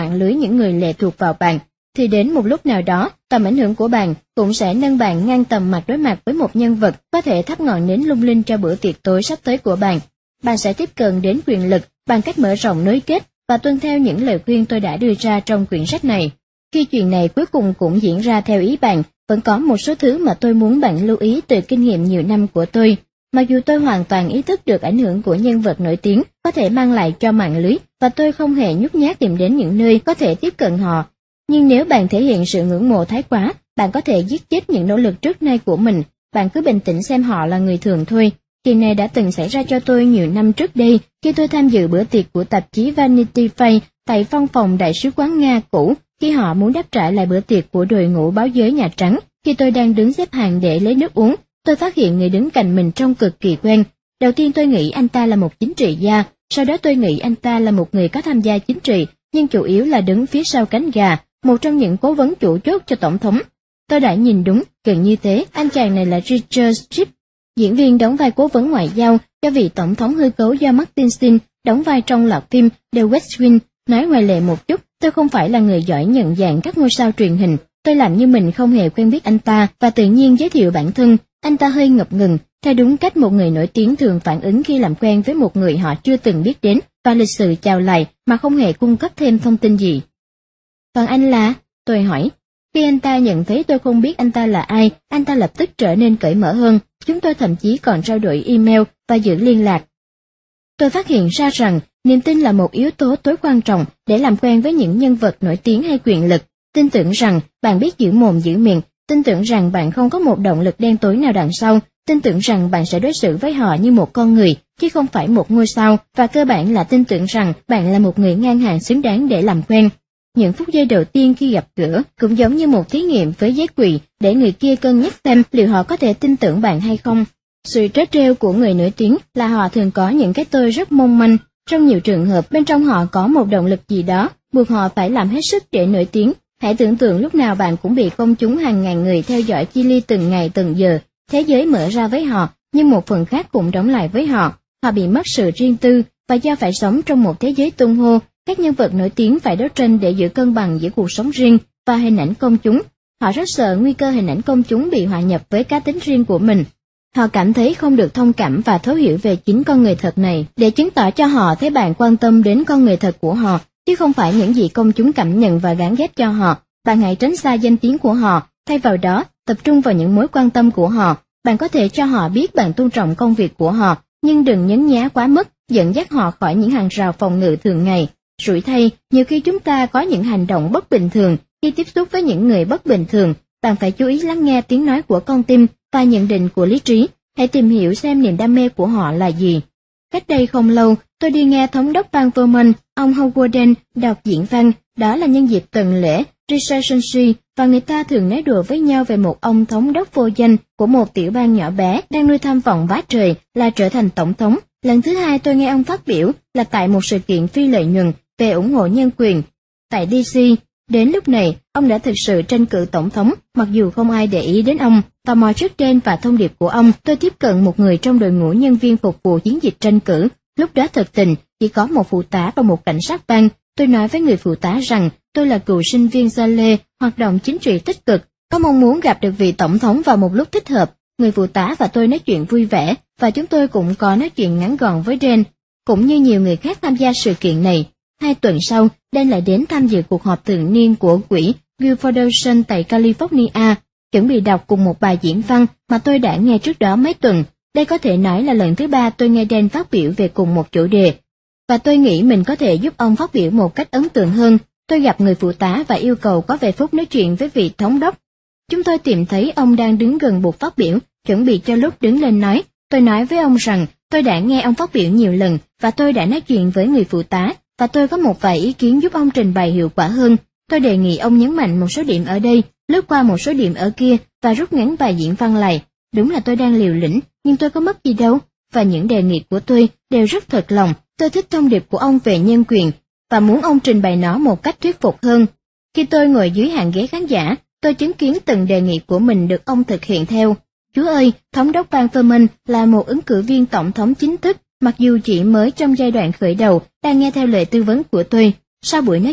mạng lưới những người lệ thuộc vào bạn, thì đến một lúc nào đó, tầm ảnh hưởng của bạn cũng sẽ nâng bạn ngang tầm mặt đối mặt với một nhân vật có thể thắp ngọn nến lung linh cho bữa tiệc tối sắp tới của bạn. Bạn sẽ tiếp cận đến quyền lực bằng cách mở rộng nối kết và tuân theo những lời khuyên tôi đã đưa ra trong quyển sách này. Khi chuyện này cuối cùng cũng diễn ra theo ý bạn, vẫn có một số thứ mà tôi muốn bạn lưu ý từ kinh nghiệm nhiều năm của tôi. Mặc dù tôi hoàn toàn ý thức được ảnh hưởng của nhân vật nổi tiếng có thể mang lại cho mạng lưới, và tôi không hề nhút nhát tìm đến những nơi có thể tiếp cận họ. Nhưng nếu bạn thể hiện sự ngưỡng mộ thái quá, bạn có thể giết chết những nỗ lực trước nay của mình. Bạn cứ bình tĩnh xem họ là người thường thôi. Chuyện này đã từng xảy ra cho tôi nhiều năm trước đây, khi tôi tham dự bữa tiệc của tạp chí Vanity Fair tại văn phòng Đại sứ quán Nga cũ, khi họ muốn đáp trả lại bữa tiệc của đội ngũ báo giới Nhà Trắng. Khi tôi đang đứng xếp hàng để lấy nước uống, tôi phát hiện người đứng cạnh mình trông cực kỳ quen. Đầu tiên tôi nghĩ anh ta là một chính trị gia, sau đó tôi nghĩ anh ta là một người có tham gia chính trị, nhưng chủ yếu là đứng phía sau cánh gà, một trong những cố vấn chủ chốt cho tổng thống. Tôi đã nhìn đúng, gần như thế, anh chàng này là Richard Schiff, diễn viên đóng vai cố vấn ngoại giao cho vị tổng thống hư cấu do Martin Sheen đóng vai trong loạt phim The West Wing. Nói ngoài lệ một chút, tôi không phải là người giỏi nhận dạng các ngôi sao truyền hình. Tôi làm như mình không hề quen biết anh ta và tự nhiên giới thiệu bản thân. Anh ta hơi ngập ngừng, theo đúng cách một người nổi tiếng thường phản ứng khi làm quen với một người họ chưa từng biết đến, và lịch sự chào lại mà không hề cung cấp thêm thông tin gì. Còn anh là? Tôi hỏi. Khi anh ta nhận thấy tôi không biết anh ta là ai, anh ta lập tức trở nên cởi mở hơn. Chúng tôi thậm chí còn trao đổi email và giữ liên lạc. Tôi phát hiện ra rằng niềm tin là một yếu tố tối quan trọng để làm quen với những nhân vật nổi tiếng hay quyền lực. Tin tưởng rằng bạn biết giữ mồm giữ miệng, tin tưởng rằng bạn không có một động lực đen tối nào đằng sau, tin tưởng rằng bạn sẽ đối xử với họ như một con người, chứ không phải một ngôi sao, và cơ bản là tin tưởng rằng bạn là một người ngang hàng xứng đáng để làm quen. Những phút giây đầu tiên khi gặp gỡ cũng giống như một thí nghiệm với giấy quỳ để người kia cân nhắc xem liệu họ có thể tin tưởng bạn hay không. Sự trớ trêu của người nổi tiếng là họ thường có những cái tôi rất mong manh. Trong nhiều trường hợp, bên trong họ có một động lực gì đó, buộc họ phải làm hết sức để nổi tiếng. Hãy tưởng tượng lúc nào bạn cũng bị công chúng hàng ngàn người theo dõi chi li từng ngày từng giờ. Thế giới mở ra với họ, nhưng một phần khác cũng đóng lại với họ. Họ bị mất sự riêng tư, và do phải sống trong một thế giới tung hô, các nhân vật nổi tiếng phải đấu tranh để giữ cân bằng giữa cuộc sống riêng và hình ảnh công chúng. Họ rất sợ nguy cơ hình ảnh công chúng bị hòa nhập với cá tính riêng của mình. Họ cảm thấy không được thông cảm và thấu hiểu về chính con người thật này, để chứng tỏ cho họ thấy bạn quan tâm đến con người thật của họ, chứ không phải những gì công chúng cảm nhận và gán ghép cho họ. Bạn hãy tránh xa danh tiếng của họ, thay vào đó, tập trung vào những mối quan tâm của họ. Bạn có thể cho họ biết bạn tôn trọng công việc của họ, nhưng đừng nhấn nhá quá mức, dẫn dắt họ khỏi những hàng rào phòng ngự thường ngày. Rủi thay, nhiều khi chúng ta có những hành động bất bình thường khi tiếp xúc với những người bất bình thường. Bạn phải chú ý lắng nghe tiếng nói của con tim và nhận định của lý trí. Hãy tìm hiểu xem niềm đam mê của họ là gì. Cách đây không lâu, tôi đi nghe thống đốc bang Vermont, ông Howard đọc diễn văn. Đó là nhân dịp tuần lễ Regency, và người ta thường nói đùa với nhau về một ông thống đốc vô danh của một tiểu bang nhỏ bé đang nuôi tham vọng vá trời là trở thành tổng thống. Lần thứ hai tôi nghe ông phát biểu là tại một sự kiện phi lợi nhuận về ủng hộ nhân quyền tại DC. Đến lúc này, ông đã thực sự tranh cử tổng thống, mặc dù không ai để ý đến ông. Tò mò trước trên và thông điệp của ông, tôi tiếp cận một người trong đội ngũ nhân viên phục vụ chiến dịch tranh cử. Lúc đó thật tình, chỉ có một phụ tá và một cảnh sát bang. Tôi nói với người phụ tá rằng tôi là cựu sinh viên Yale, hoạt động chính trị tích cực, có mong muốn gặp được vị tổng thống vào một lúc thích hợp. Người phụ tá và tôi nói chuyện vui vẻ, và chúng tôi cũng có nói chuyện ngắn gọn với Dan, cũng như nhiều người khác tham gia sự kiện này. 2 tuần sau, Dan lại đến tham dự cuộc họp thường niên của quỹ Guild Foundation tại California, chuẩn bị đọc cùng một bài diễn văn mà tôi đã nghe trước đó mấy tuần. Đây có thể nói là lần thứ 3 tôi nghe Dan phát biểu về cùng một chủ đề, và tôi nghĩ mình có thể giúp ông phát biểu một cách ấn tượng hơn. Tôi gặp người phụ tá và yêu cầu có vài phút nói chuyện với vị thống đốc. Chúng tôi tìm thấy ông đang đứng gần bục phát biểu, chuẩn bị cho lúc đứng lên nói. Tôi nói với ông rằng tôi đã nghe ông phát biểu nhiều lần và tôi đã nói chuyện với người phụ tá, và tôi có một vài ý kiến giúp ông trình bày hiệu quả hơn. Tôi đề nghị ông nhấn mạnh một số điểm ở đây, lướt qua một số điểm ở kia và rút ngắn bài diễn văn lại. Đúng là tôi đang liều lĩnh, nhưng tôi có mất gì đâu, và những đề nghị của tôi đều rất thật lòng. Tôi thích thông điệp của ông về nhân quyền và muốn ông trình bày nó một cách thuyết phục hơn. Khi tôi ngồi dưới hàng ghế khán giả, tôi chứng kiến từng đề nghị của mình được ông thực hiện theo. Chúa ơi, thống đốc bang Vermont là một ứng cử viên tổng thống chính thức, mặc dù chỉ mới trong giai đoạn khởi đầu, đang nghe theo lời tư vấn của tôi. Sau buổi nói chuyện,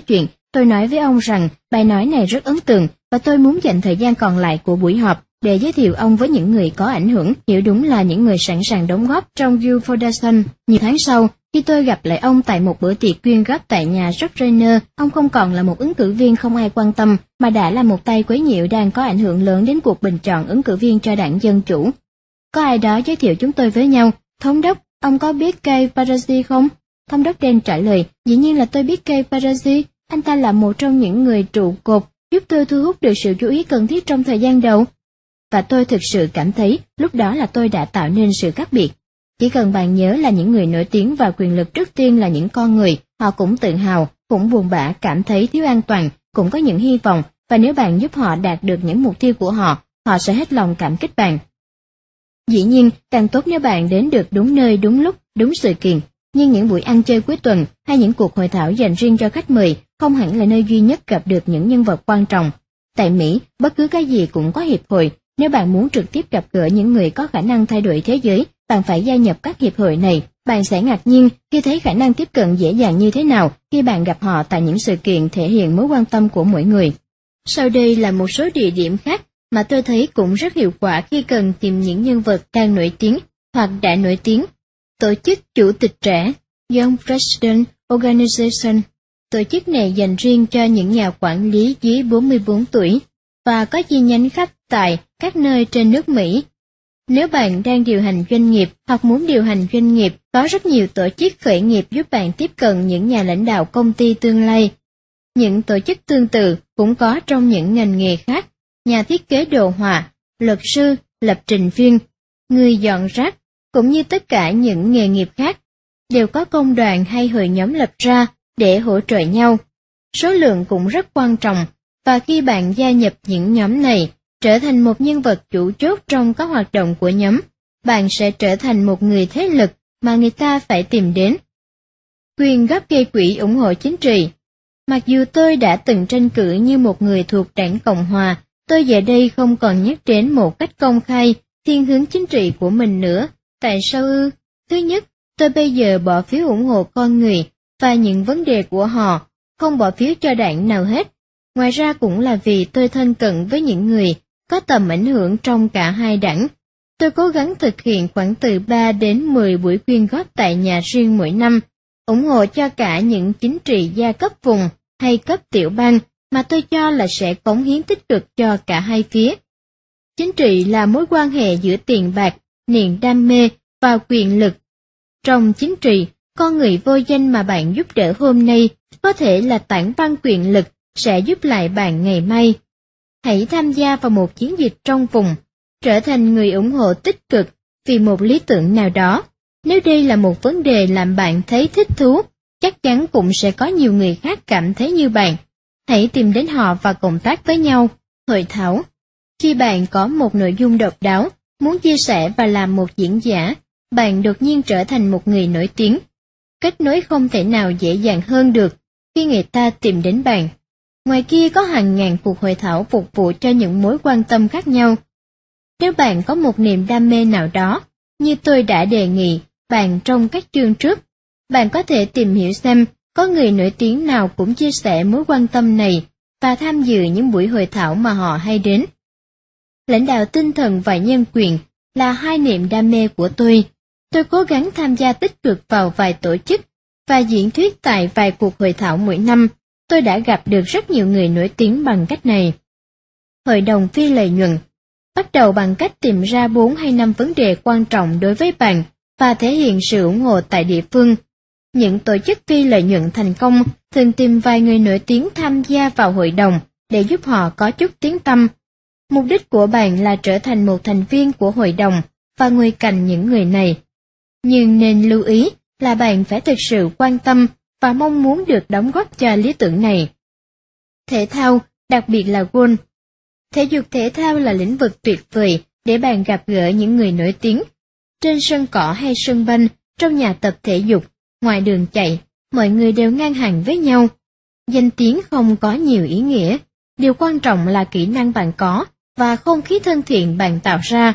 Tôi nói với ông rằng bài nói này rất ấn tượng và tôi muốn dành thời gian còn lại của buổi họp để giới thiệu ông với những người có ảnh hưởng, hiểu đúng là những người sẵn sàng đóng góp trong Youth Foundation. Nhiều tháng sau, khi tôi gặp lại ông tại một bữa tiệc quyên góp tại nhà George Rainer, ông không còn là một ứng cử viên không ai quan tâm, mà đã là một tay quấy nhiễu đang có ảnh hưởng lớn đến cuộc bình chọn ứng cử viên cho đảng Dân Chủ. Có ai đó giới thiệu chúng tôi với nhau. Thống đốc, ông có biết Kay Parazzi không? Thống đốc đen trả lời, dĩ nhiên là tôi biết Kay Parazzi, anh ta là một trong những người trụ cột giúp tôi thu hút được sự chú ý cần thiết trong thời gian đầu. Và tôi thực sự cảm thấy lúc đó là tôi đã tạo nên sự khác biệt. Chỉ cần bạn nhớ là những người nổi tiếng và quyền lực trước tiên là những con người, họ cũng tự hào, cũng buồn bã, cảm thấy thiếu an toàn, cũng có những hy vọng, và nếu bạn giúp họ đạt được những mục tiêu của họ, họ sẽ hết lòng cảm kích bạn. Dĩ nhiên, càng tốt nếu bạn đến được đúng nơi, đúng lúc, đúng sự kiện, nhưng những buổi ăn chơi cuối tuần hay những cuộc hội thảo dành riêng cho khách mời không hẳn là nơi duy nhất gặp được những nhân vật quan trọng. Tại Mỹ, bất cứ cái gì cũng có hiệp hội. Nếu bạn muốn trực tiếp gặp gỡ những người có khả năng thay đổi thế giới, bạn phải gia nhập các hiệp hội này. Bạn sẽ ngạc nhiên khi thấy khả năng tiếp cận dễ dàng như thế nào khi bạn gặp họ tại những sự kiện thể hiện mối quan tâm của mỗi người. Sau đây là một số địa điểm khác mà tôi thấy cũng rất hiệu quả khi cần tìm những nhân vật đang nổi tiếng hoặc đã nổi tiếng. Tổ chức Chủ tịch trẻ, Young President Organization. Tổ chức này dành riêng cho những nhà quản lý dưới 44 tuổi và có chi nhánh khắp tại các nơi trên nước Mỹ. Nếu bạn đang điều hành doanh nghiệp hoặc muốn điều hành doanh nghiệp, có rất nhiều tổ chức khởi nghiệp giúp bạn tiếp cận những nhà lãnh đạo công ty tương lai. Những tổ chức tương tự cũng có trong những ngành nghề khác, nhà thiết kế đồ họa, luật sư, lập trình viên, người dọn rác, cũng như tất cả những nghề nghiệp khác, đều có công đoàn hay hội nhóm lập ra để hỗ trợ nhau. Số lượng cũng rất quan trọng, và khi bạn gia nhập những nhóm này, trở thành một nhân vật chủ chốt trong các hoạt động của nhóm, bạn sẽ trở thành một người thế lực mà người ta phải tìm đến. Quyên góp gây quỹ ủng hộ chính trị. Mặc dù tôi đã từng tranh cử như một người thuộc đảng Cộng Hòa, tôi giờ đây không còn nhắc đến một cách công khai thiên hướng chính trị của mình nữa. Tại sao ư? Thứ nhất, tôi bây giờ bỏ phiếu ủng hộ con người và những vấn đề của họ, không bỏ phiếu cho đảng nào hết. Ngoài ra cũng là vì tôi thân cận với những người có tầm ảnh hưởng trong cả hai đảng. Tôi cố gắng thực hiện khoảng từ 3 đến 10 buổi quyên góp tại nhà riêng mỗi năm, ủng hộ cho cả những chính trị gia cấp vùng hay cấp tiểu bang mà tôi cho là sẽ cống hiến tích cực cho cả hai phía. Chính trị là mối quan hệ giữa tiền bạc, niềm đam mê và quyền lực. Trong chính trị, con người vô danh mà bạn giúp đỡ hôm nay có thể là tảng băng quyền lực sẽ giúp lại bạn ngày mai. Hãy tham gia vào một chiến dịch trong vùng, trở thành người ủng hộ tích cực vì một lý tưởng nào đó. Nếu đây là một vấn đề làm bạn thấy thích thú, chắc chắn cũng sẽ có nhiều người khác cảm thấy như bạn. Hãy tìm đến họ và cộng tác với nhau. Hội thảo. Khi bạn có một nội dung độc đáo, muốn chia sẻ và làm một diễn giả, bạn đột nhiên trở thành một người nổi tiếng. Kết nối không thể nào dễ dàng hơn được khi người ta tìm đến bạn. Ngoài kia có hàng ngàn cuộc hội thảo phục vụ cho những mối quan tâm khác nhau. Nếu bạn có một niềm đam mê nào đó, như tôi đã đề nghị bạn trong các chương trước, bạn có thể tìm hiểu xem có người nổi tiếng nào cũng chia sẻ mối quan tâm này và tham dự những buổi hội thảo mà họ hay đến. Lãnh đạo tinh thần và nhân quyền là hai niềm đam mê của tôi. Tôi cố gắng tham gia tích cực vào vài tổ chức và diễn thuyết tại vài cuộc hội thảo mỗi năm. Tôi đã gặp được rất nhiều người nổi tiếng bằng cách này. Hội đồng phi lợi nhuận. Bắt đầu bằng cách tìm ra 4 hay 5 vấn đề quan trọng đối với bạn và thể hiện sự ủng hộ tại địa phương. Những tổ chức phi lợi nhuận thành công thường tìm vài người nổi tiếng tham gia vào hội đồng để giúp họ có chút tiếng tăm. Mục đích của bạn là trở thành một thành viên của hội đồng và ngồi cạnh những người này. Nhưng nên lưu ý là bạn phải thực sự quan tâm và mong muốn được đóng góp cho lý tưởng này. Thể thao, đặc biệt là golf. Thể dục thể thao là lĩnh vực tuyệt vời để bạn gặp gỡ những người nổi tiếng. Trên sân cỏ hay sân banh, trong nhà tập thể dục, ngoài đường chạy, mọi người đều ngang hàng với nhau. Danh tiếng không có nhiều ý nghĩa, điều quan trọng là kỹ năng bạn có và không khí thân thiện bạn tạo ra.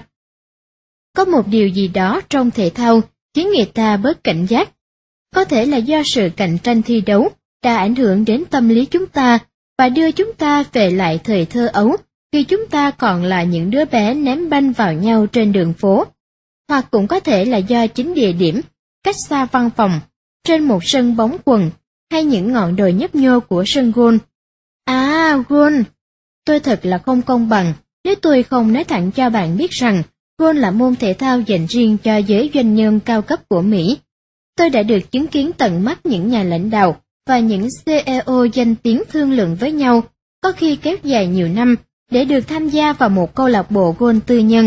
Có một điều gì đó trong thể thao khiến người ta bớt cảnh giác. Có thể là do sự cạnh tranh thi đấu, đã ảnh hưởng đến tâm lý chúng ta và đưa chúng ta về lại thời thơ ấu, khi chúng ta còn là những đứa bé ném banh vào nhau trên đường phố. Hoặc cũng có thể là do chính địa điểm, cách xa văn phòng, trên một sân bóng quần, hay những ngọn đồi nhấp nhô của sân golf. Golf! Tôi thật là không công bằng nếu tôi không nói thẳng cho bạn biết rằng golf là môn thể thao dành riêng cho giới doanh nhân cao cấp của Mỹ. Tôi đã được chứng kiến tận mắt những nhà lãnh đạo và những CEO danh tiếng thương lượng với nhau, có khi kéo dài nhiều năm, để được tham gia vào một câu lạc bộ golf tư nhân.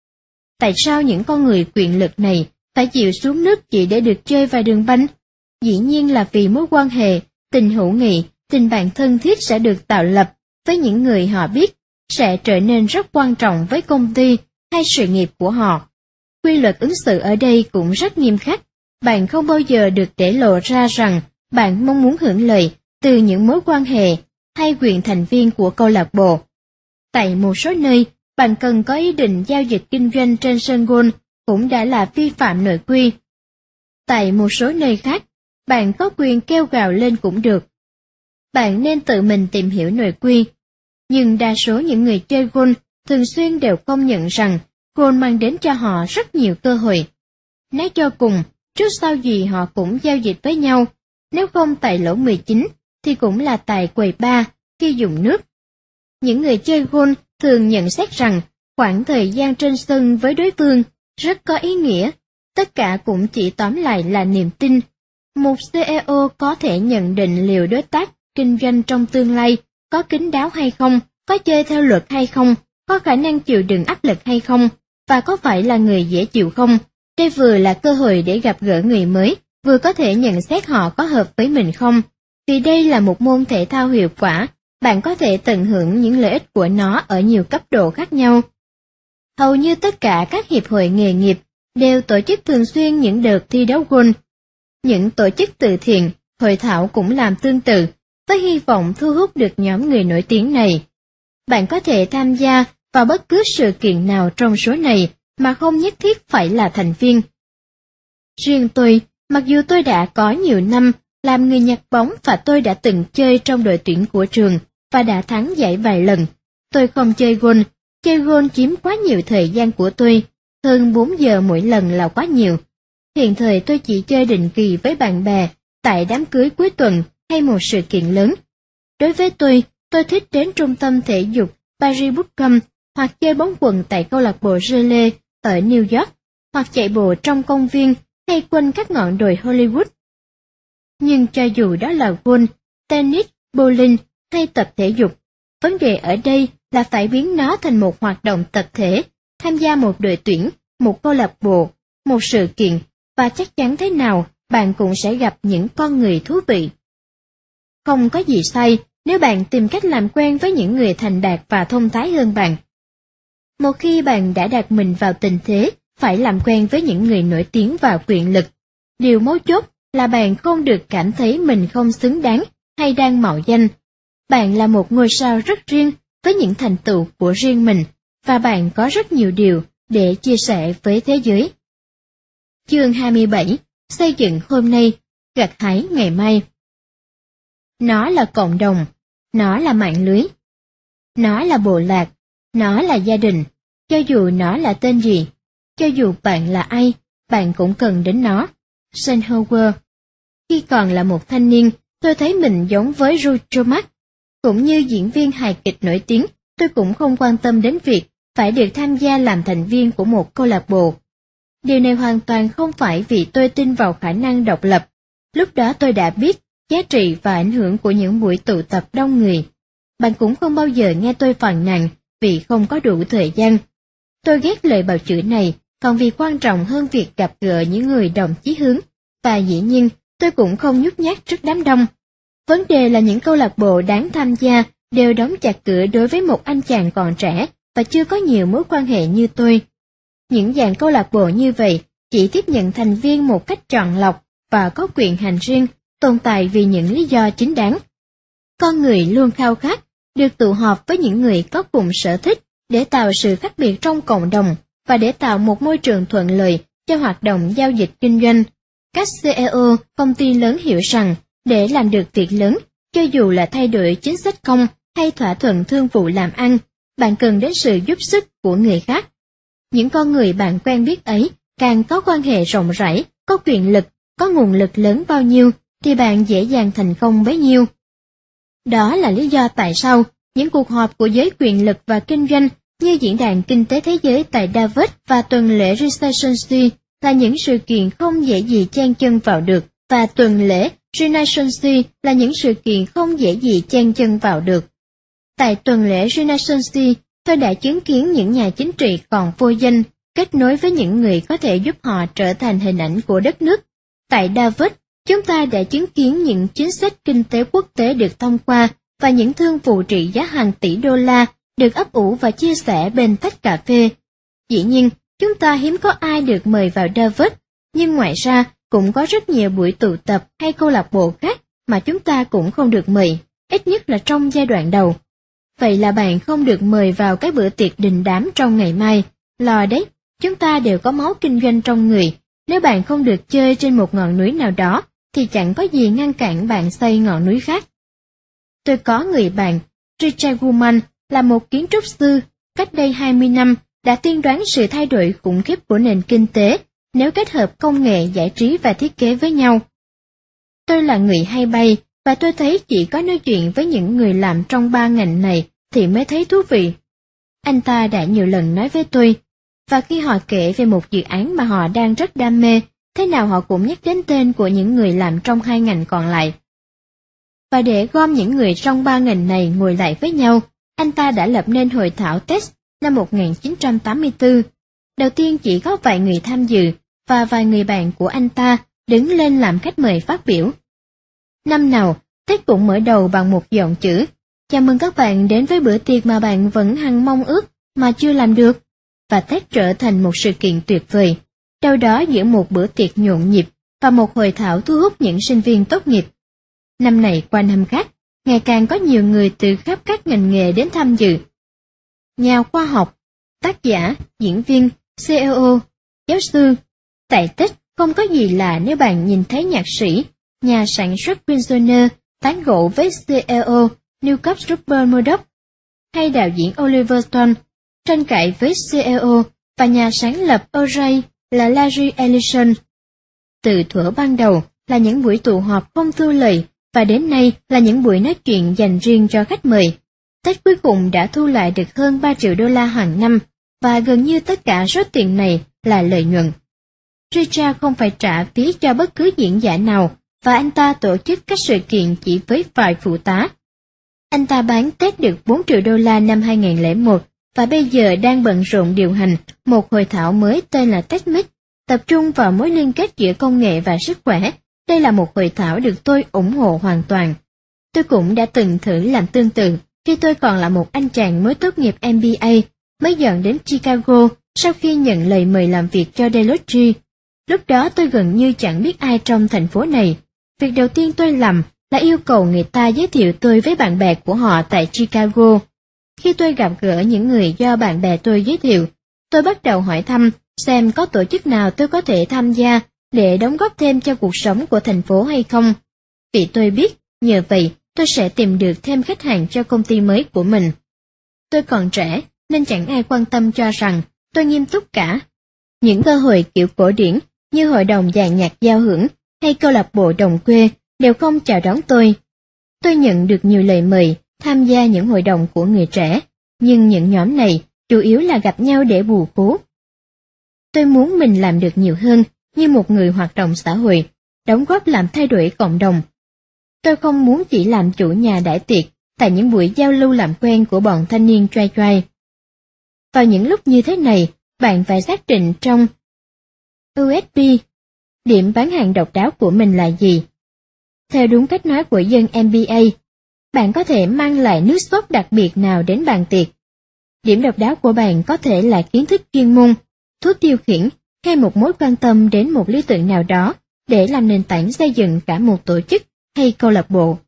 Tại sao những con người quyền lực này phải chịu xuống nước chỉ để được chơi vài đường banh? Dĩ nhiên là vì mối quan hệ, tình hữu nghị, tình bạn thân thiết sẽ được tạo lập với những người họ biết sẽ trở nên rất quan trọng với công ty hay sự nghiệp của họ. Quy luật ứng xử ở đây cũng rất nghiêm khắc. Bạn không bao giờ được để lộ ra rằng bạn mong muốn hưởng lợi từ những mối quan hệ hay quyền thành viên của câu lạc bộ. Tại một số nơi, bạn cần có ý định giao dịch kinh doanh trên sân golf cũng đã là vi phạm nội quy. Tại một số nơi khác, bạn có quyền kêu gào lên cũng được. Bạn nên tự mình tìm hiểu nội quy. Nhưng đa số những người chơi golf thường xuyên đều công nhận rằng golf mang đến cho họ rất nhiều cơ hội. Nói cho cùng, trước sau gì họ cũng giao dịch với nhau, nếu không tại lỗ 19 thì cũng là tại quầy bar khi dùng nước. Những người chơi golf thường nhận xét rằng khoảng thời gian trên sân với đối phương rất có ý nghĩa, tất cả cũng chỉ tóm lại là niềm tin. Một CEO có thể nhận định liệu đối tác kinh doanh trong tương lai có kín đáo hay không, có chơi theo luật hay không, có khả năng chịu đựng áp lực hay không, và có phải là người dễ chịu không. Đây vừa là cơ hội để gặp gỡ người mới, vừa có thể nhận xét họ có hợp với mình không. Vì đây là một môn thể thao hiệu quả, bạn có thể tận hưởng những lợi ích của nó ở nhiều cấp độ khác nhau. Hầu như tất cả các hiệp hội nghề nghiệp đều tổ chức thường xuyên những đợt thi đấu golf. Những tổ chức từ thiện, hội thảo cũng làm tương tự, với hy vọng thu hút được nhóm người nổi tiếng này. Bạn có thể tham gia vào bất cứ sự kiện nào trong số này mà không nhất thiết phải là thành viên. Riêng tôi, mặc dù tôi đã có nhiều năm làm người nhặt bóng và tôi đã từng chơi trong đội tuyển của trường và đã thắng giải vài lần, tôi không chơi golf. Chơi golf chiếm quá nhiều thời gian của tôi, hơn 4 giờ mỗi lần là quá nhiều. Hiện thời tôi chỉ chơi định kỳ với bạn bè, tại đám cưới cuối tuần hay một sự kiện lớn. Đối với tôi thích đến trung tâm thể dục Paris Bootcamp hoặc chơi bóng quần tại câu lạc bộ Relay ở New York, hoặc chạy bộ trong công viên hay quanh các ngọn đồi Hollywood. Nhưng cho dù đó là golf, tennis, bowling hay tập thể dục, vấn đề ở đây là phải biến nó thành một hoạt động tập thể, tham gia một đội tuyển, một câu lạc bộ, một sự kiện, và chắc chắn thế nào bạn cũng sẽ gặp những con người thú vị. Không có gì sai nếu bạn tìm cách làm quen với những người thành đạt và thông thái hơn bạn. Một khi bạn đã đặt mình vào tình thế phải làm quen với những người nổi tiếng và quyền lực, điều mấu chốt là bạn không được cảm thấy mình không xứng đáng hay đang mạo danh. Bạn là một ngôi sao rất riêng với những thành tựu của riêng mình, và bạn có rất nhiều điều để chia sẻ với thế giới. Chương 27. Xây dựng hôm nay, gặt hái ngày mai. Nó là cộng đồng, nó là mạng lưới, nó là bộ lạc, nó là gia đình. Cho dù nó là tên gì, cho dù bạn là ai, bạn cũng cần đến nó. Eisenhower. Khi còn là một thanh niên, tôi thấy mình giống với Groucho Marx. Cũng như diễn viên hài kịch nổi tiếng, tôi cũng không quan tâm đến việc phải được tham gia làm thành viên của một câu lạc bộ. Điều này hoàn toàn không phải vì tôi tin vào khả năng độc lập. Lúc đó tôi đã biết giá trị và ảnh hưởng của những buổi tụ tập đông người. Bạn cũng không bao giờ nghe tôi phàn nàn vì không có đủ thời gian. Tôi ghét lời bào chữa này, còn vì quan trọng hơn việc gặp gỡ những người đồng chí hướng, và dĩ nhiên tôi cũng không nhút nhát trước đám đông. Vấn đề là những câu lạc bộ đáng tham gia đều đóng chặt cửa đối với một anh chàng còn trẻ và chưa có nhiều mối quan hệ như tôi. Những dạng câu lạc bộ như vậy chỉ tiếp nhận thành viên một cách chọn lọc và có quyền hành riêng, tồn tại vì những lý do chính đáng. Con người luôn khao khát được tụ họp với những người có cùng sở thích để tạo sự khác biệt trong cộng đồng và để tạo một môi trường thuận lợi cho hoạt động giao dịch kinh doanh. Các CEO, công ty lớn hiểu rằng Để làm được việc lớn, cho dù là thay đổi chính sách công hay thỏa thuận thương vụ làm ăn, bạn cần đến sự giúp sức của người khác. Những con người bạn quen biết ấy càng có quan hệ rộng rãi, có quyền lực, có nguồn lực lớn bao nhiêu, thì bạn dễ dàng thành công bấy nhiêu. Đó là lý do tại sao những cuộc họp của giới quyền lực và kinh doanh như Diễn đàn Kinh tế Thế giới tại Davos và tuần lễ Renaissance là những sự kiện không dễ gì chen chân vào được, và tuần lễ Renaissance là những sự kiện không dễ gì chen chân vào được. Tại tuần lễ Renaissance, tôi đã chứng kiến những nhà chính trị còn vô danh kết nối với những người có thể giúp họ trở thành hình ảnh của đất nước. Tại Davos, chúng ta đã chứng kiến những chính sách kinh tế quốc tế được thông qua và những thương vụ trị giá hàng tỷ đô la được ấp ủ và chia sẻ bên tách cà phê. Dĩ nhiên, chúng ta hiếm có ai được mời vào Davos, nhưng ngoài ra cũng có rất nhiều buổi tụ tập hay câu lạc bộ khác mà chúng ta cũng không được mời, ít nhất là trong giai đoạn đầu. Vậy là bạn không được mời vào cái bữa tiệc đình đám trong ngày mai. Lo đấy, chúng ta đều có máu kinh doanh trong người. Nếu bạn không được chơi trên một ngọn núi nào đó, thì chẳng có gì ngăn cản bạn xây ngọn núi khác. Tôi có người bạn, Richard Woolman, là một kiến trúc sư, cách đây 20 năm, đã tiên đoán sự thay đổi khủng khiếp của nền kinh tế nếu kết hợp công nghệ, giải trí và thiết kế với nhau. Tôi là người hay bay, và tôi thấy chỉ có nói chuyện với những người làm trong 3 ngành này thì mới thấy thú vị. Anh ta đã nhiều lần nói với tôi, và khi họ kể về một dự án mà họ đang rất đam mê, thế nào họ cũng nhắc đến tên của những người làm trong 2 ngành còn lại. Và để gom những người trong 3 ngành này ngồi lại với nhau, anh ta đã lập nên hội thảo TED năm 1984. Đầu tiên chỉ có vài người tham dự, và vài người bạn của anh ta đứng lên làm khách mời phát biểu. Năm nào, TED cũng mở đầu bằng một dòng chữ: chào mừng các bạn đến với bữa tiệc mà bạn vẫn hằng mong ước mà chưa làm được. Và TED trở thành một sự kiện tuyệt vời, đâu đó giữa một bữa tiệc nhộn nhịp và một hội thảo thu hút những sinh viên tốt nghiệp. Năm này qua năm khác, ngày càng có nhiều người từ khắp các ngành nghề đến tham dự. Nhà khoa học, tác giả, diễn viên, CEO, giáo sư. Tại TED không có gì lạ nếu bạn nhìn thấy nhạc sĩ, nhà sản xuất Winsoner tán gẫu với CEO New Cup Rupert Murdoch, hay đạo diễn Oliver Stone tranh cãi với CEO và nhà sáng lập Array là Larry Ellison. Từ thuở ban đầu là những buổi tụ họp không thu lời, và đến nay là những buổi nói chuyện dành riêng cho khách mời. TED cuối cùng đã thu lại được hơn 3 triệu đô la hàng năm, và gần như tất cả số tiền này là lợi nhuận. Richard không phải trả phí cho bất cứ diễn giả nào, và anh ta tổ chức các sự kiện chỉ với vài phụ tá. Anh ta bán TED được 4 triệu đô la năm 2001, và bây giờ đang bận rộn điều hành một hội thảo mới tên là TEDx, tập trung vào mối liên kết giữa công nghệ và sức khỏe. Đây là một hội thảo được tôi ủng hộ hoàn toàn. Tôi cũng đã từng thử làm tương tự khi tôi còn là một anh chàng mới tốt nghiệp MBA, mới dọn đến Chicago sau khi nhận lời mời làm việc cho Deloitte. Lúc đó tôi gần như chẳng biết ai trong thành phố này. Việc đầu tiên tôi làm là yêu cầu người ta giới thiệu tôi với bạn bè của họ tại Chicago. Khi tôi gặp gỡ những người do bạn bè tôi giới thiệu, tôi bắt đầu hỏi thăm xem có tổ chức nào tôi có thể tham gia để đóng góp thêm cho cuộc sống của thành phố hay không. Vì tôi biết, nhờ vậy tôi sẽ tìm được thêm khách hàng cho công ty mới của mình. Tôi còn trẻ, nên chẳng ai quan tâm cho rằng tôi nghiêm túc cả. Những cơ hội kiểu cổ điển như hội đồng dàn nhạc giao hưởng hay câu lạc bộ đồng quê đều không chào đón tôi. Tôi nhận được nhiều lời mời tham gia những hội đồng của người trẻ, nhưng những nhóm này chủ yếu là gặp nhau để bù khố. Tôi muốn mình làm được nhiều hơn như một người hoạt động xã hội, đóng góp làm thay đổi cộng đồng. Tôi không muốn chỉ làm chủ nhà đãi tiệc tại những buổi giao lưu làm quen của bọn thanh niên choai choai. Vào những lúc như thế này, bạn phải xác định trong USP, điểm bán hàng độc đáo của mình là gì. Theo đúng cách nói của dân MBA, bạn có thể mang lại nước sốt đặc biệt nào đến bàn tiệc. Điểm độc đáo của bạn có thể là kiến thức chuyên môn, thuốc tiêu khiển, hay một mối quan tâm đến một lý tưởng nào đó để làm nền tảng xây dựng cả một tổ chức hay câu lạc bộ.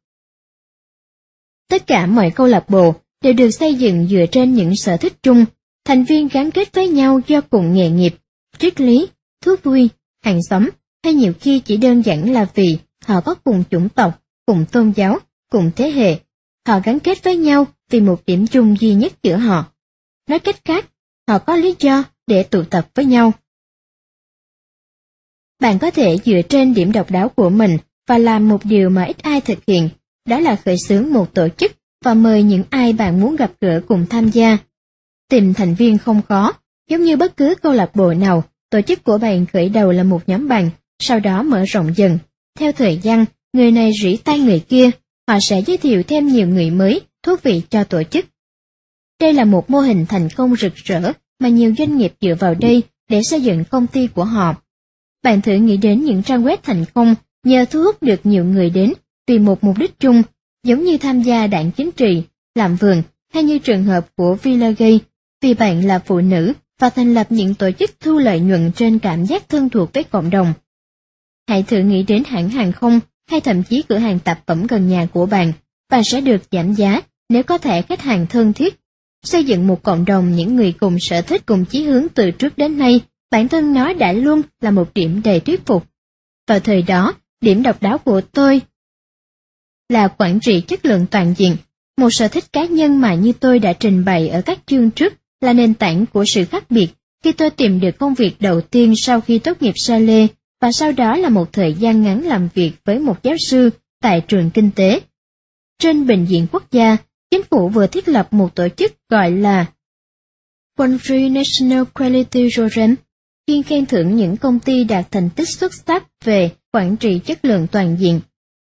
Tất cả mọi câu lạc bộ đều được xây dựng dựa trên những sở thích chung, thành viên gắn kết với nhau do cùng nghề nghiệp, triết lý, thú vui, hàng xóm, hay nhiều khi chỉ đơn giản là vì họ có cùng chủng tộc, cùng tôn giáo, cùng thế hệ. Họ gắn kết với nhau vì một điểm chung duy nhất giữa họ. Nói cách khác, họ có lý do để tụ tập với nhau. Bạn có thể dựa trên điểm độc đáo của mình và làm một điều mà ít ai thực hiện, đó là khởi xướng một tổ chức và mời những ai bạn muốn gặp gỡ cùng tham gia. Tìm thành viên không khó, giống như bất cứ câu lạc bộ nào, tổ chức của bạn khởi đầu là một nhóm bạn, sau đó mở rộng dần. Theo thời gian, người này rỉ tai người kia, họ sẽ giới thiệu thêm nhiều người mới, thú vị cho tổ chức. Đây là một mô hình thành công rực rỡ mà nhiều doanh nghiệp dựa vào đây để xây dựng công ty của họ. Bạn thử nghĩ đến những trang web thành công nhờ thu hút được nhiều người đến vì một mục đích chung, giống như tham gia đảng chính trị, làm vườn, hay như trường hợp của Villa Gay, vì bạn là phụ nữ và thành lập những tổ chức thu lợi nhuận trên cảm giác thân thuộc với cộng đồng. Hãy thử nghĩ đến hãng hàng không hay thậm chí cửa hàng tạp phẩm gần nhà của bạn sẽ được giảm giá nếu có thẻ khách hàng thân thiết. Xây dựng một cộng đồng những người cùng sở thích cùng chí hướng từ trước đến nay, bản thân nó đã luôn là một điểm đầy thuyết phục. Vào thời đó, điểm độc đáo của tôi là quản trị chất lượng toàn diện, một sở thích cá nhân mà như tôi đã trình bày ở các chương trước là nền tảng của sự khác biệt khi tôi tìm được công việc đầu tiên sau khi tốt nghiệp Sale và sau đó là một thời gian ngắn làm việc với một giáo sư tại trường kinh tế. Trên bình diện quốc gia, chính phủ vừa thiết lập một tổ chức gọi là Country National Quality Program, chuyên khen thưởng những công ty đạt thành tích xuất sắc về quản trị chất lượng toàn diện.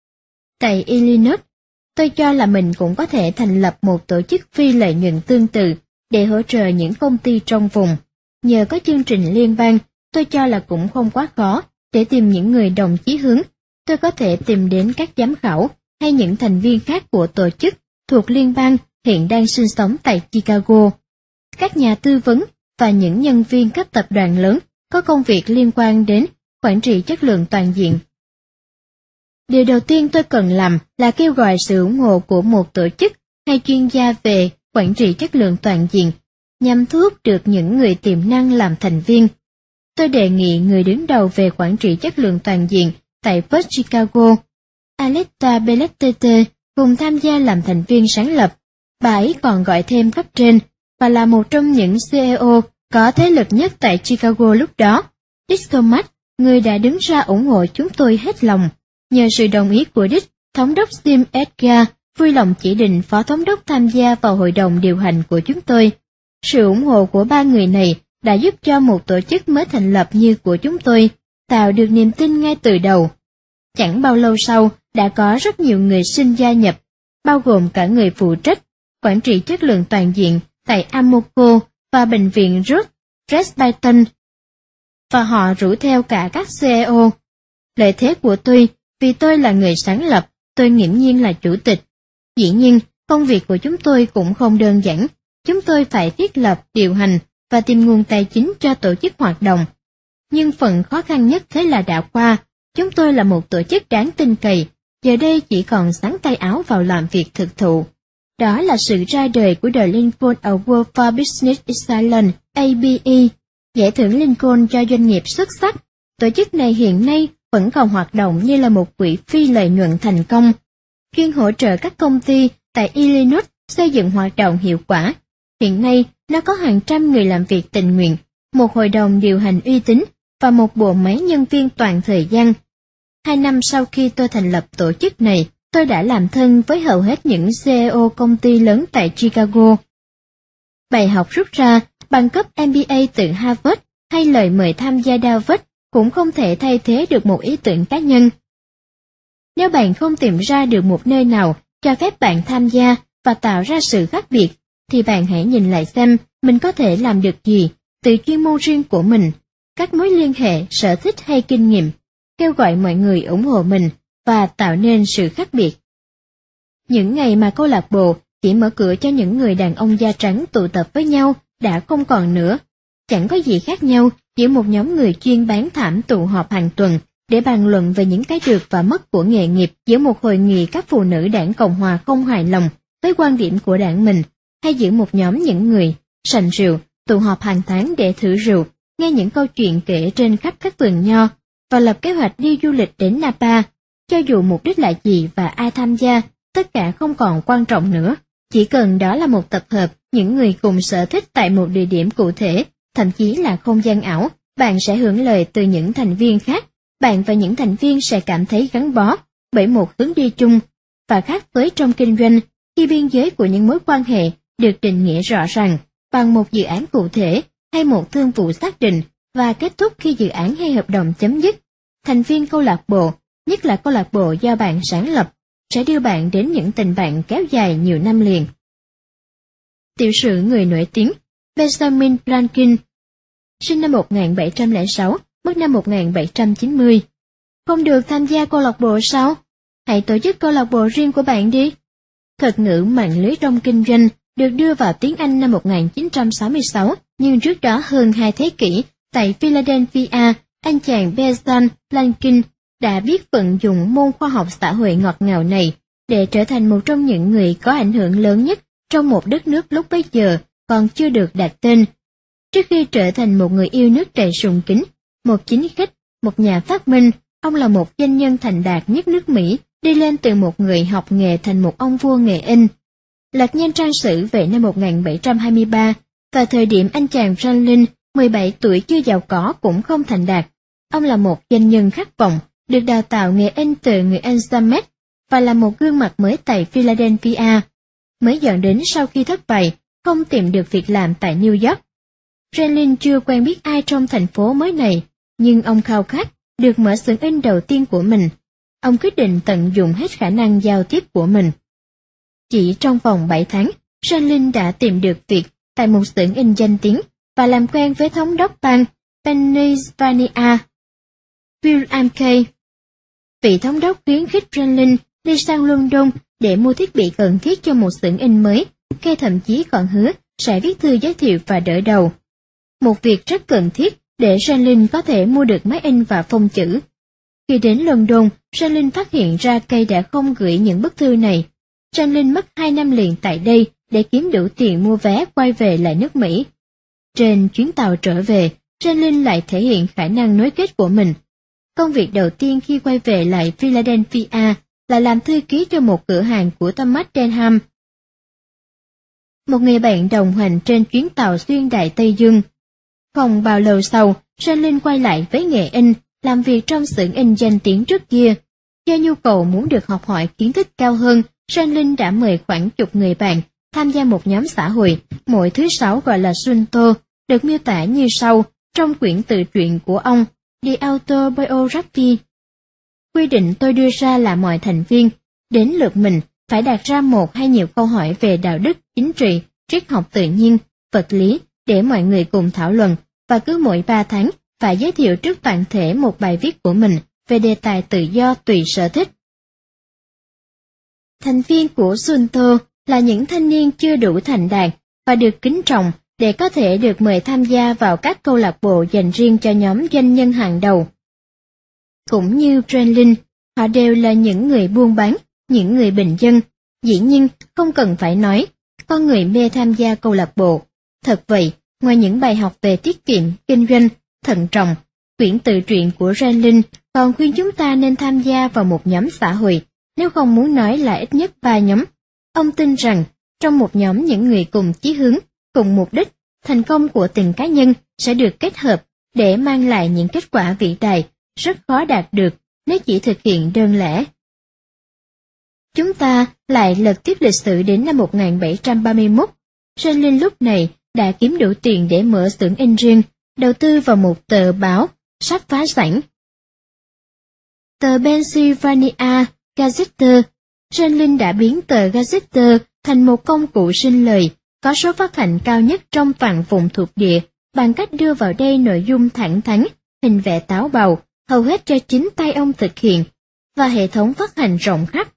Tại Illinois, tôi cho là mình cũng có thể thành lập một tổ chức phi lợi nhuận tương tự để hỗ trợ những công ty trong vùng. Nhờ có chương trình liên bang, tôi cho là cũng không quá khó để tìm những người đồng chí hướng. Tôi có thể tìm đến các giám khảo hay những thành viên khác của tổ chức thuộc liên bang hiện đang sinh sống tại Chicago, các nhà tư vấn và những nhân viên cấp tập đoàn lớn có công việc liên quan đến quản trị chất lượng toàn diện. Điều đầu tiên tôi cần làm là kêu gọi sự ủng hộ của một tổ chức hay chuyên gia về quản trị chất lượng toàn diện, nhằm thu hút được những người tiềm năng làm thành viên. Tôi đề nghị người đứng đầu về quản trị chất lượng toàn diện tại First Chicago, Aletta Bellettete, cùng tham gia làm thành viên sáng lập. Bà ấy còn gọi thêm cấp trên và là một trong những CEO có thế lực nhất tại Chicago lúc đó. Discomat, người đã đứng ra ủng hộ chúng tôi hết lòng. Nhờ sự đồng ý của Dick, thống đốc Jim Edgar vui lòng chỉ định phó thống đốc tham gia vào hội đồng điều hành của chúng tôi. Sự ủng hộ của ba người này đã giúp cho một tổ chức mới thành lập như của chúng tôi tạo được niềm tin ngay từ đầu. Chẳng bao lâu sau, đã có rất nhiều người xin gia nhập, bao gồm cả người phụ trách quản trị chất lượng toàn diện tại Amoco và bệnh viện Ruth Presbyterian, và họ rủ theo cả các CEO. Lợi thế của tôi, vì tôi là người sáng lập, tôi nghiễm nhiên là chủ tịch. Dĩ nhiên, công việc của chúng tôi cũng không đơn giản. Chúng tôi phải thiết lập, điều hành và tìm nguồn tài chính cho tổ chức hoạt động. Nhưng phần khó khăn nhất thế là đã qua. Chúng tôi là một tổ chức đáng tin cậy, giờ đây chỉ còn xắn tay áo vào làm việc thực thụ. Đó là sự ra đời của The Lincoln Award for Business Excellence, ABE, giải thưởng Lincoln cho doanh nghiệp xuất sắc. Tổ chức này hiện nay vẫn còn hoạt động như là một quỹ phi lợi nhuận thành công, chuyên hỗ trợ các công ty tại Illinois xây dựng hoạt động hiệu quả. Hiện nay, nó có hàng trăm người làm việc tình nguyện, một hội đồng điều hành uy tín và một bộ máy nhân viên toàn thời gian. 2 năm sau khi tôi thành lập tổ chức này, tôi đã làm thân với hầu hết những CEO công ty lớn tại Chicago. Bài học rút ra, bằng cấp MBA từ Harvard hay lời mời tham gia Davos cũng không thể thay thế được một ý tưởng cá nhân. Nếu bạn không tìm ra được một nơi nào cho phép bạn tham gia và tạo ra sự khác biệt, thì bạn hãy nhìn lại xem mình có thể làm được gì từ chuyên môn riêng của mình, các mối liên hệ, sở thích hay kinh nghiệm, kêu gọi mọi người ủng hộ mình và tạo nên sự khác biệt. Những ngày mà câu lạc bộ chỉ mở cửa cho những người đàn ông da trắng tụ tập với nhau đã không còn nữa. Chẳng có gì khác nhau giữa một nhóm người chuyên bán thảm tụ họp hàng tuần để bàn luận về những cái được và mất của nghề nghiệp, giữa một hội nghị các phụ nữ đảng Cộng hòa không hài lòng với quan điểm của đảng mình, hay giữa một nhóm những người sành rượu tụ họp hàng tháng để thử rượu, nghe những câu chuyện kể trên khắp các vườn nho và lập kế hoạch đi du lịch đến Napa. cho dù mục đích là gì và ai tham gia, tất cả không còn quan trọng nữa. Chỉ cần đó là một tập hợp những người cùng sở thích tại một địa điểm cụ thể, thậm chí là không gian ảo, bạn sẽ hưởng lợi từ những thành viên khác. Bạn và những thành viên sẽ cảm thấy gắn bó bởi một hướng đi chung, và khác với trong kinh doanh, khi biên giới của những mối quan hệ được định nghĩa rõ ràng bằng một dự án cụ thể hay một thương vụ xác định và kết thúc khi dự án hay hợp đồng chấm dứt. Thành viên câu lạc bộ, nhất là câu lạc bộ do bạn sáng lập, sẽ đưa bạn đến những tình bạn kéo dài nhiều năm liền. Tiểu sử người nổi tiếng Benjamin Franklin, sinh năm 1706, mất năm 1790. Không được tham gia câu lạc bộ sao? Hãy tổ chức câu lạc bộ riêng của bạn đi. Thuật ngữ mạng lưới trong kinh doanh được đưa vào tiếng Anh năm 1966, nhưng trước đó hơn 2 thế kỷ, tại Philadelphia, anh chàng Benjamin Franklin đã biết vận dụng môn khoa học xã hội ngọt ngào này để trở thành một trong những người có ảnh hưởng lớn nhất trong một đất nước lúc bấy giờ còn chưa được đặt tên. Trước khi trở thành một người yêu nước đầy sùng kính, một chính khách, một nhà phát minh, ông là một doanh nhân thành đạt nhất nước Mỹ, đi lên từ một người học nghề thành một ông vua nghề in. Lật nhanh trang sử về năm 1723, vào thời điểm anh chàng Franklin 17 tuổi chưa giàu có cũng không thành đạt. Ông là một doanh nhân khát vọng, được đào tạo nghề in từ người anh Samet, và là một gương mặt mới tại Philadelphia. Mới dọn đến sau khi thất bại, không tìm được việc làm tại New York. Franklin chưa quen biết ai trong thành phố mới này, nhưng ông khao khát được mở xưởng in đầu tiên của mình. Ông quyết định tận dụng hết khả năng giao tiếp của mình. Chỉ trong vòng 7 tháng, Franklin đã tìm được việc tại một xưởng in danh tiếng và làm quen với thống đốc bang Pennsylvania, William K. Vị thống đốc khuyến khích Franklin đi sang London để mua thiết bị cần thiết cho một xưởng in mới, K thậm chí còn hứa sẽ viết thư giới thiệu và đỡ đầu. Một việc rất cần thiết để Franklin có thể mua được máy in và phông chữ. Khi đến London, Franklin phát hiện ra Kay đã không gửi những bức thư này. Franklin mất 2 năm liền tại đây để kiếm đủ tiền mua vé quay về lại nước Mỹ. Trên chuyến tàu trở về, Franklin lại thể hiện khả năng nối kết của mình. Công việc đầu tiên khi quay về lại Philadelphia là làm thư ký cho một cửa hàng của Thomas Denham, một người bạn đồng hành trên chuyến tàu xuyên Đại Tây Dương. Không bao lâu sau, Franklin quay lại với nghề in, làm việc trong xưởng in danh tiếng trước kia. Do nhu cầu muốn được học hỏi kiến thức cao hơn, Franklin đã mời khoảng chục người bạn tham gia một nhóm xã hội, mỗi thứ Sáu gọi là Sunto, được miêu tả như sau trong quyển tự truyện của ông, The Autobiography. Quy định tôi đưa ra là mọi thành viên, đến lượt mình, phải đặt ra một hay nhiều câu hỏi về đạo đức, chính trị, triết học tự nhiên, vật lý, để mọi người cùng thảo luận, và cứ mỗi 3 tháng, phải giới thiệu trước toàn thể một bài viết của mình về đề tài tự do tùy sở thích. Thành viên của Sunto là những thanh niên chưa đủ thành đạt và được kính trọng để có thể được mời tham gia vào các câu lạc bộ dành riêng cho nhóm doanh nhân hàng đầu. Cũng như Franklin, họ đều là những người buôn bán, những người bình dân. Dĩ nhiên, không cần phải nói, con người mê tham gia câu lạc bộ. Thật vậy, ngoài những bài học về tiết kiệm, kinh doanh, thận trọng, quyển tự truyện của Franklin còn khuyên chúng ta nên tham gia vào một nhóm xã hội, nếu không muốn nói là ít nhất 3 nhóm. Ông tin rằng, trong một nhóm những người cùng chí hướng, cùng mục đích, thành công của từng cá nhân sẽ được kết hợp để mang lại những kết quả vĩ đại, rất khó đạt được nếu chỉ thực hiện đơn lẻ. Chúng ta lại lật tiếp lịch sử đến năm 1731. Franklin lúc này đã kiếm đủ tiền để mở xưởng in riêng, đầu tư vào một tờ báo sắp phá sản. Tờ Pennsylvania Gazette. Franklin đã biến tờ Gazette thành một công cụ sinh lời, có số phát hành cao nhất trong toàn vùng thuộc địa, bằng cách đưa vào đây nội dung thẳng thắn, hình vẽ táo bạo, hầu hết cho chính tay ông thực hiện, và hệ thống phát hành rộng khắp.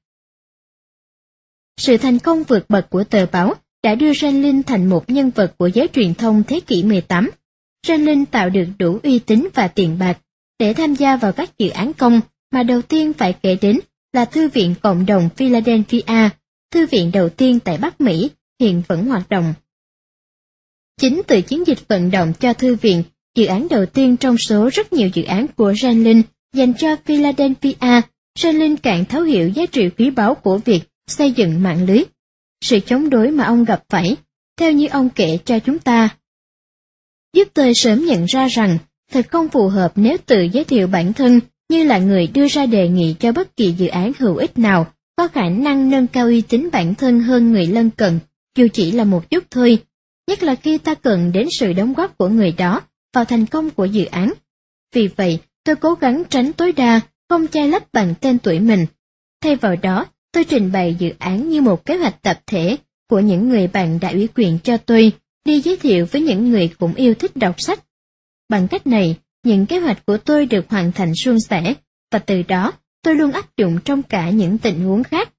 Sự thành công vượt bậc của tờ báo đã đưa Franklin thành một nhân vật của giới truyền thông thế kỷ 18. Franklin tạo được đủ uy tín và tiền bạc để tham gia vào các dự án công, mà đầu tiên phải kể đến là Thư viện Cộng đồng Philadelphia, thư viện đầu tiên tại Bắc Mỹ, hiện vẫn hoạt động. Chính từ chiến dịch vận động cho thư viện, dự án đầu tiên trong số rất nhiều dự án của Franklin dành cho Philadelphia Stalin càng thấu hiểu giá trị quý báu của việc xây dựng mạng lưới. Sự chống đối mà ông gặp phải, theo như ông kể cho chúng ta, giúp tôi sớm nhận ra rằng thật không phù hợp nếu tự giới thiệu bản thân như là người đưa ra đề nghị cho bất kỳ dự án hữu ích nào có khả năng nâng cao uy tín bản thân hơn người lân cận, dù chỉ là một chút thôi, nhất là khi ta cần đến sự đóng góp của người đó vào thành công của dự án. Vì vậy, tôi cố gắng tránh tối đa, không che lấp bằng tên tuổi mình. Thay vào đó, tôi trình bày dự án như một kế hoạch tập thể của những người bạn đã ủy quyền cho tôi đi giới thiệu với những người cũng yêu thích đọc sách. Bằng cách này, những kế hoạch của tôi được hoàn thành suôn sẻ, và từ đó tôi luôn áp dụng trong cả những tình huống khác.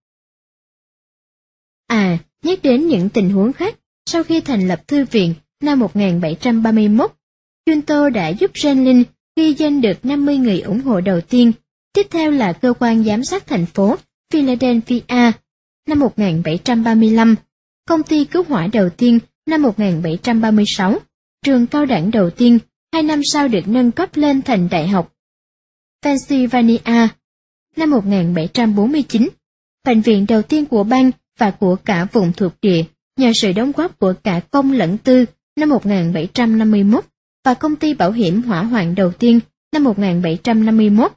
Nhắc đến những tình huống khác, sau khi thành lập thư viện năm 1731, Junto đã giúp Stalin ghi danh được 50 người ủng hộ đầu tiên. Tiếp theo là cơ quan giám sát thành phố Philadelphia năm 1735, công ty cứu hỏa đầu tiên năm 1736, trường cao đẳng đầu tiên 2 năm sau được nâng cấp lên thành đại học Pennsylvania năm 1749, bệnh viện đầu tiên của bang và của cả vùng thuộc địa nhờ sự đóng góp của cả công lẫn tư năm 1751 và công ty bảo hiểm hỏa hoạn đầu tiên năm 1751.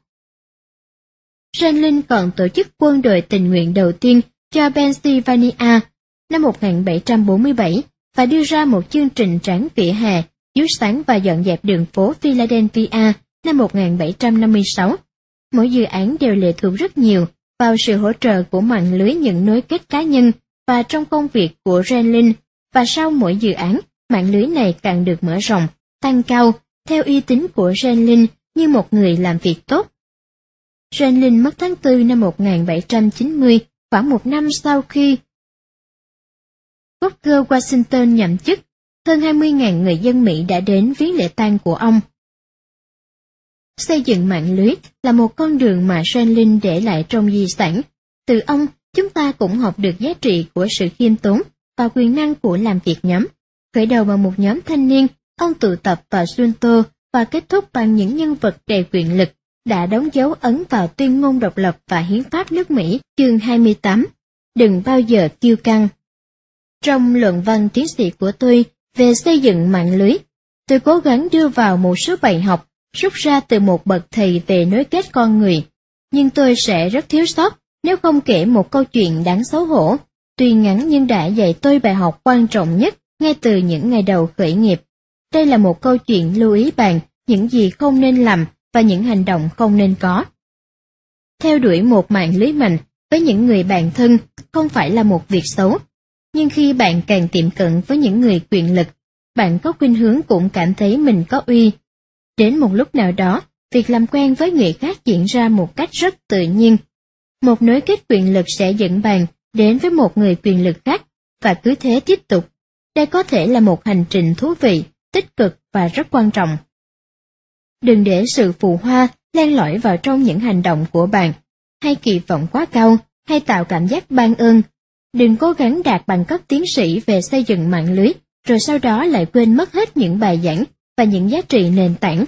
Stalin còn tổ chức quân đội tình nguyện đầu tiên cho Pennsylvania năm 1747 và đưa ra một chương trình tráng vỉa hè, chiếu sáng và dọn dẹp đường phố Philadelphia năm 1756. Mỗi dự án đều lệ thuộc rất nhiều vào sự hỗ trợ của mạng lưới những nối kết cá nhân và trong công việc của Stalin, và sau mỗi dự án, mạng lưới này càng được mở rộng, tăng cao, theo uy tín của Stalin như một người làm việc tốt. Stalin mất tháng 4 năm 1790, khoảng một năm sau khi Booker Washington nhậm chức. Hơn 20.000 người dân Mỹ đã đến viếng lễ tang của ông. Xây dựng mạng lưới là một con đường mà Stalin để lại trong di sản. Từ ông, chúng ta cũng học được giá trị của sự khiêm tốn và quyền năng của làm việc nhóm. Khởi đầu bằng một nhóm thanh niên, ông tụ tập vào Junto và kết thúc bằng những nhân vật đầy quyền lực đã đóng dấu ấn vào tuyên ngôn độc lập và hiến pháp nước Mỹ, chương 28. Đừng bao giờ kiêu căng. Trong luận văn tiến sĩ của tôi về xây dựng mạng lưới, tôi cố gắng đưa vào một số bài học rút ra từ một bậc thầy về nối kết con người, nhưng tôi sẽ rất thiếu sót nếu không kể một câu chuyện đáng xấu hổ, tuy ngắn nhưng đã dạy tôi bài học quan trọng nhất ngay từ những ngày đầu khởi nghiệp. Đây là một câu chuyện lưu ý bạn những gì không nên làm và những hành động không nên có. Theo đuổi một mạng lưới mạnh với những người bạn thân không phải là một việc xấu, nhưng khi bạn càng tiệm cận với những người quyền lực, bạn có khuynh hướng cũng cảm thấy mình có uy. Đến một lúc nào đó, việc làm quen với người khác diễn ra một cách rất tự nhiên. Một nối kết quyền lực sẽ dẫn bạn đến với một người quyền lực khác, và cứ thế tiếp tục. Đây có thể là một hành trình thú vị, tích cực và rất quan trọng. Đừng để sự phù hoa len lỏi vào trong những hành động của bạn, hay kỳ vọng quá cao, hay tạo cảm giác ban ơn. Đừng cố gắng đạt bằng cấp tiến sĩ về xây dựng mạng lưới, rồi sau đó lại quên mất hết những bài giảng và những giá trị nền tảng.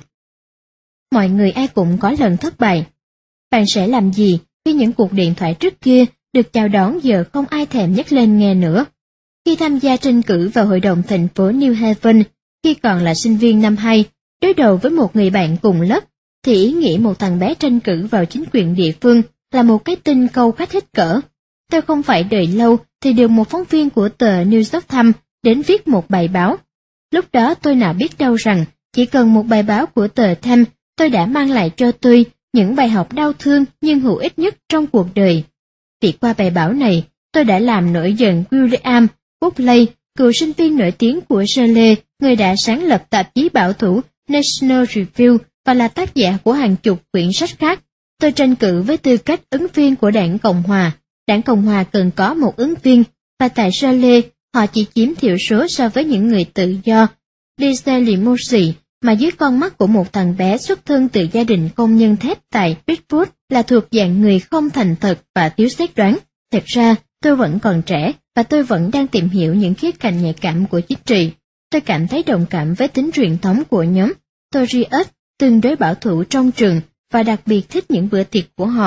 Mọi người ai cũng có lần thất bại. Bạn sẽ làm gì khi những cuộc điện thoại trước kia được chào đón giờ không ai thèm nhắc lên nghe nữa? Khi tham gia tranh cử vào hội đồng thành phố New Haven, khi còn là sinh viên năm 2, đối đầu với một người bạn cùng lớp, thì ý nghĩ một thằng bé tranh cử vào chính quyền địa phương là một cái tin câu khách hết cỡ. Tôi không phải đợi lâu thì được một phóng viên của tờ New York Times đến viết một bài báo. Lúc đó tôi nào biết đâu rằng chỉ cần một bài báo của tờ Times, tôi đã mang lại cho tôi những bài học đau thương nhưng hữu ích nhất trong cuộc đời. Vì qua bài báo này, tôi đã làm nổi giận William Buckley, cựu sinh viên nổi tiếng của Shirley, người đã sáng lập tạp chí bảo thủ National Review và là tác giả của hàng chục quyển sách khác. Tôi tranh cử với tư cách ứng viên của Đảng Cộng Hòa. Đảng Cộng Hòa cần có một ứng viên, và tại Shirley, họ chỉ chiếm thiểu số so với những người tự do. Lisa Limosi, mà dưới con mắt của một thằng bé xuất thân từ gia đình công nhân thép tại Pittsburgh, là thuộc dạng người không thành thật và thiếu xét đoán. Thật ra, tôi vẫn còn trẻ, và tôi vẫn đang tìm hiểu những khía cạnh nhạy cảm của chính trị. Tôi cảm thấy đồng cảm với tính truyền thống của nhóm Tories, tương đối bảo thủ trong trường, và đặc biệt thích những bữa tiệc của họ,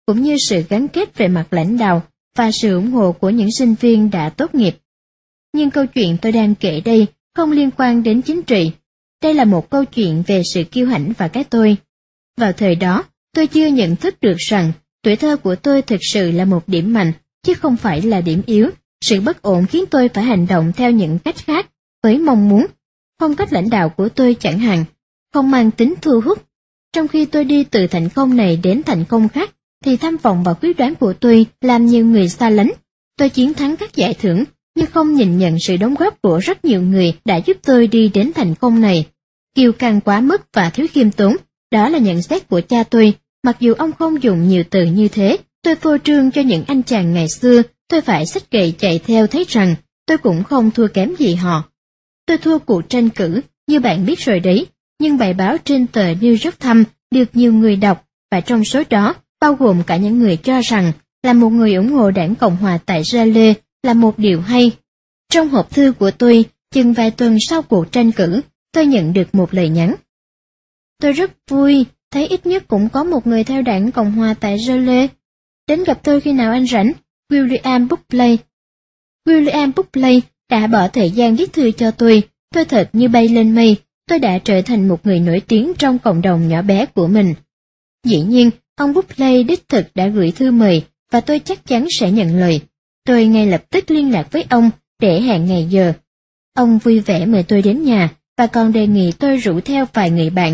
cũng như sự gắn kết về mặt lãnh đạo và sự ủng hộ của những sinh viên đã tốt nghiệp. Nhưng câu chuyện tôi đang kể đây không liên quan đến chính trị. Đây là một câu chuyện về sự kiêu hãnh và cái tôi. Vào thời đó, tôi chưa nhận thức được rằng tuổi thơ của tôi thực sự là một điểm mạnh, chứ không phải là điểm yếu. Sự bất ổn khiến tôi phải hành động theo những cách khác, với mong muốn. Phong cách lãnh đạo của tôi chẳng hạn, không mang tính thu hút. Trong khi tôi đi từ thành công này đến thành công khác, thì tham vọng và quyết đoán của tôi làm nhiều người xa lánh. Tôi chiến thắng các giải thưởng, nhưng không nhìn nhận sự đóng góp của rất nhiều người đã giúp tôi đi đến thành công này. Kiêu căng quá mức và thiếu khiêm tốn, đó là nhận xét của cha tôi. Mặc dù ông không dùng nhiều từ như thế, tôi phô trương cho những anh chàng ngày xưa, tôi phải xách gậy chạy theo thấy rằng tôi cũng không thua kém gì họ. Tôi thua cuộc tranh cử, như bạn biết rồi đấy, nhưng bài báo trên tờ New York Times được nhiều người đọc, và trong số đó bao gồm cả những người cho rằng là một người ủng hộ đảng Cộng hòa tại Raleigh là một điều hay. Trong hộp thư của tôi, chừng vài tuần sau cuộc tranh cử, tôi nhận được một lời nhắn. Tôi rất vui, thấy ít nhất cũng có một người theo đảng Cộng hòa tại Raleigh. Đến gặp tôi khi nào anh rảnh? William Buckley. William Buckley đã bỏ thời gian viết thư cho tôi thật như bay lên mây, tôi đã trở thành một người nổi tiếng trong cộng đồng nhỏ bé của mình. Dĩ nhiên, ông Buckley đích thực đã gửi thư mời, và tôi chắc chắn sẽ nhận lời. Tôi ngay lập tức liên lạc với ông để hẹn ngày giờ. Ông vui vẻ mời tôi đến nhà, và còn đề nghị tôi rủ theo vài người bạn.